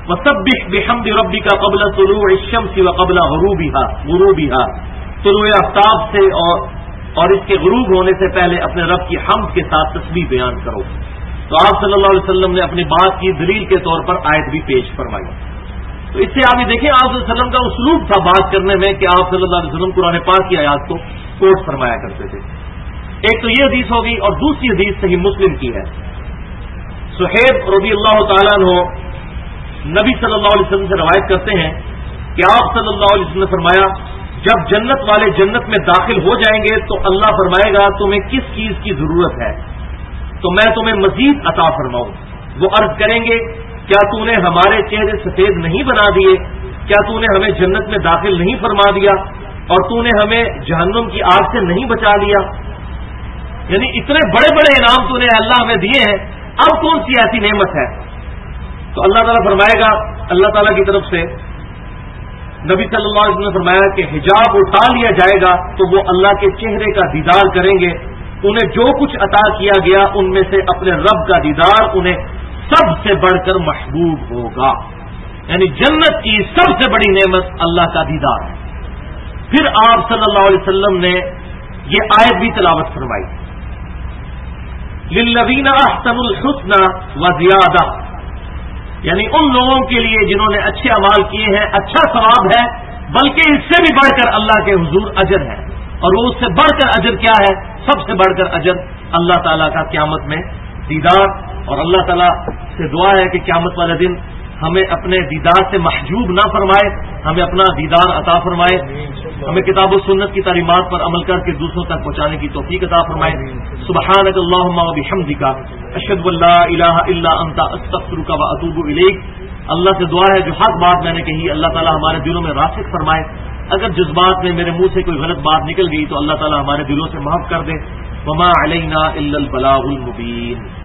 وسبح بحمد ربک قبل طلوع الشمس وقبل غروبها طلوع آفتاب سے اور اس کے غروب ہونے سے پہلے اپنے رب کی حمد کے ساتھ تسبیح بیان کرو. تو آپ صلی اللہ علیہ وسلم نے اپنی بات کی دلیل کے طور پر آیت بھی پیش فرمائی. تو اس سے آپ یہ دیکھیں آپ صلی اللہ علیہ وسلم کا اسلوب تھا بات کرنے میں کہ آپ صلی اللہ علیہ وسلم قرآن پاک کی آیات کو کوٹ فرمایا کرتے تھے. ایک تو یہ حدیث ہوگی اور دوسری حدیث صحیح مسلم کی ہے. صہیب رضی اللہ تعالیٰ عنہ نبی صلی اللہ علیہ وسلم سے روایت کرتے ہیں کہ آپ صلی اللہ علیہ وسلم نے فرمایا جب جنت والے جنت میں داخل ہو جائیں گے تو اللہ فرمائے گا تمہیں کس چیز کی ضرورت ہے تو میں تمہیں مزید عطا فرماؤں. وہ عرض کریں گے کیا تو نے ہمارے چہرے سفید نہیں بنا دیے, کیا تو نے ہمیں جنت میں داخل نہیں فرما دیا اور تو نے ہمیں جہنم کی آگ سے نہیں بچا لیا. یعنی اتنے بڑے بڑے انعام تو نے اللہ ہمیں دیے ہیں, اب کون سی ایسی نعمت ہے؟ تو اللہ تعالیٰ فرمائے گا, اللہ تعالیٰ کی طرف سے نبی صلی اللہ علیہ وسلم نے فرمایا کہ حجاب اٹھا لیا جائے گا تو وہ اللہ کے چہرے کا دیدار کریں گے. انہیں جو کچھ عطا کیا گیا ان میں سے اپنے رب کا دیدار انہیں سب سے بڑھ کر محبوب ہوگا. یعنی جنت کی سب سے بڑی نعمت اللہ کا دیدار ہے. پھر آپ صلی اللہ علیہ وسلم نے یہ آیت بھی تلاوت فرمائی, للذین احسنوا الحسنى وزیادہ, یعنی ان لوگوں کے لیے جنہوں نے اچھے اعمال کیے ہیں اچھا ثواب ہے, بلکہ اس سے بھی بڑھ کر اللہ کے حضور اجر ہے. اور وہ اس سے بڑھ کر اجر کیا ہے؟ سب سے بڑھ کر اجر اللہ تعالیٰ کا قیامت میں دیدار. اور اللہ تعالیٰ سے دعا ہے کہ قیامت والے دن ہمیں اپنے دیدار سے محجوب نہ فرمائے, ہمیں اپنا دیدار عطا فرمائے, ہمیں کتاب و سنت کی تعلیمات پر عمل کر کے دوسروں تک پہنچانے کی توفیق عطا فرمائے. سبحانک اللہم و بحمدک اشہد ان لا الہ الا انت استغفرک و اتوب الیک. اللہ سے دعا ہے جو حق بات میں نے کہی اللہ تعالیٰ ہمارے دلوں میں راسخ فرمائے. اگر جذبات میں میرے منہ سے کوئی غلط بات نکل گئی تو اللہ تعالیٰ ہمارے دلوں سے معاف کر دے. وما علینا الا البلاغ المبین.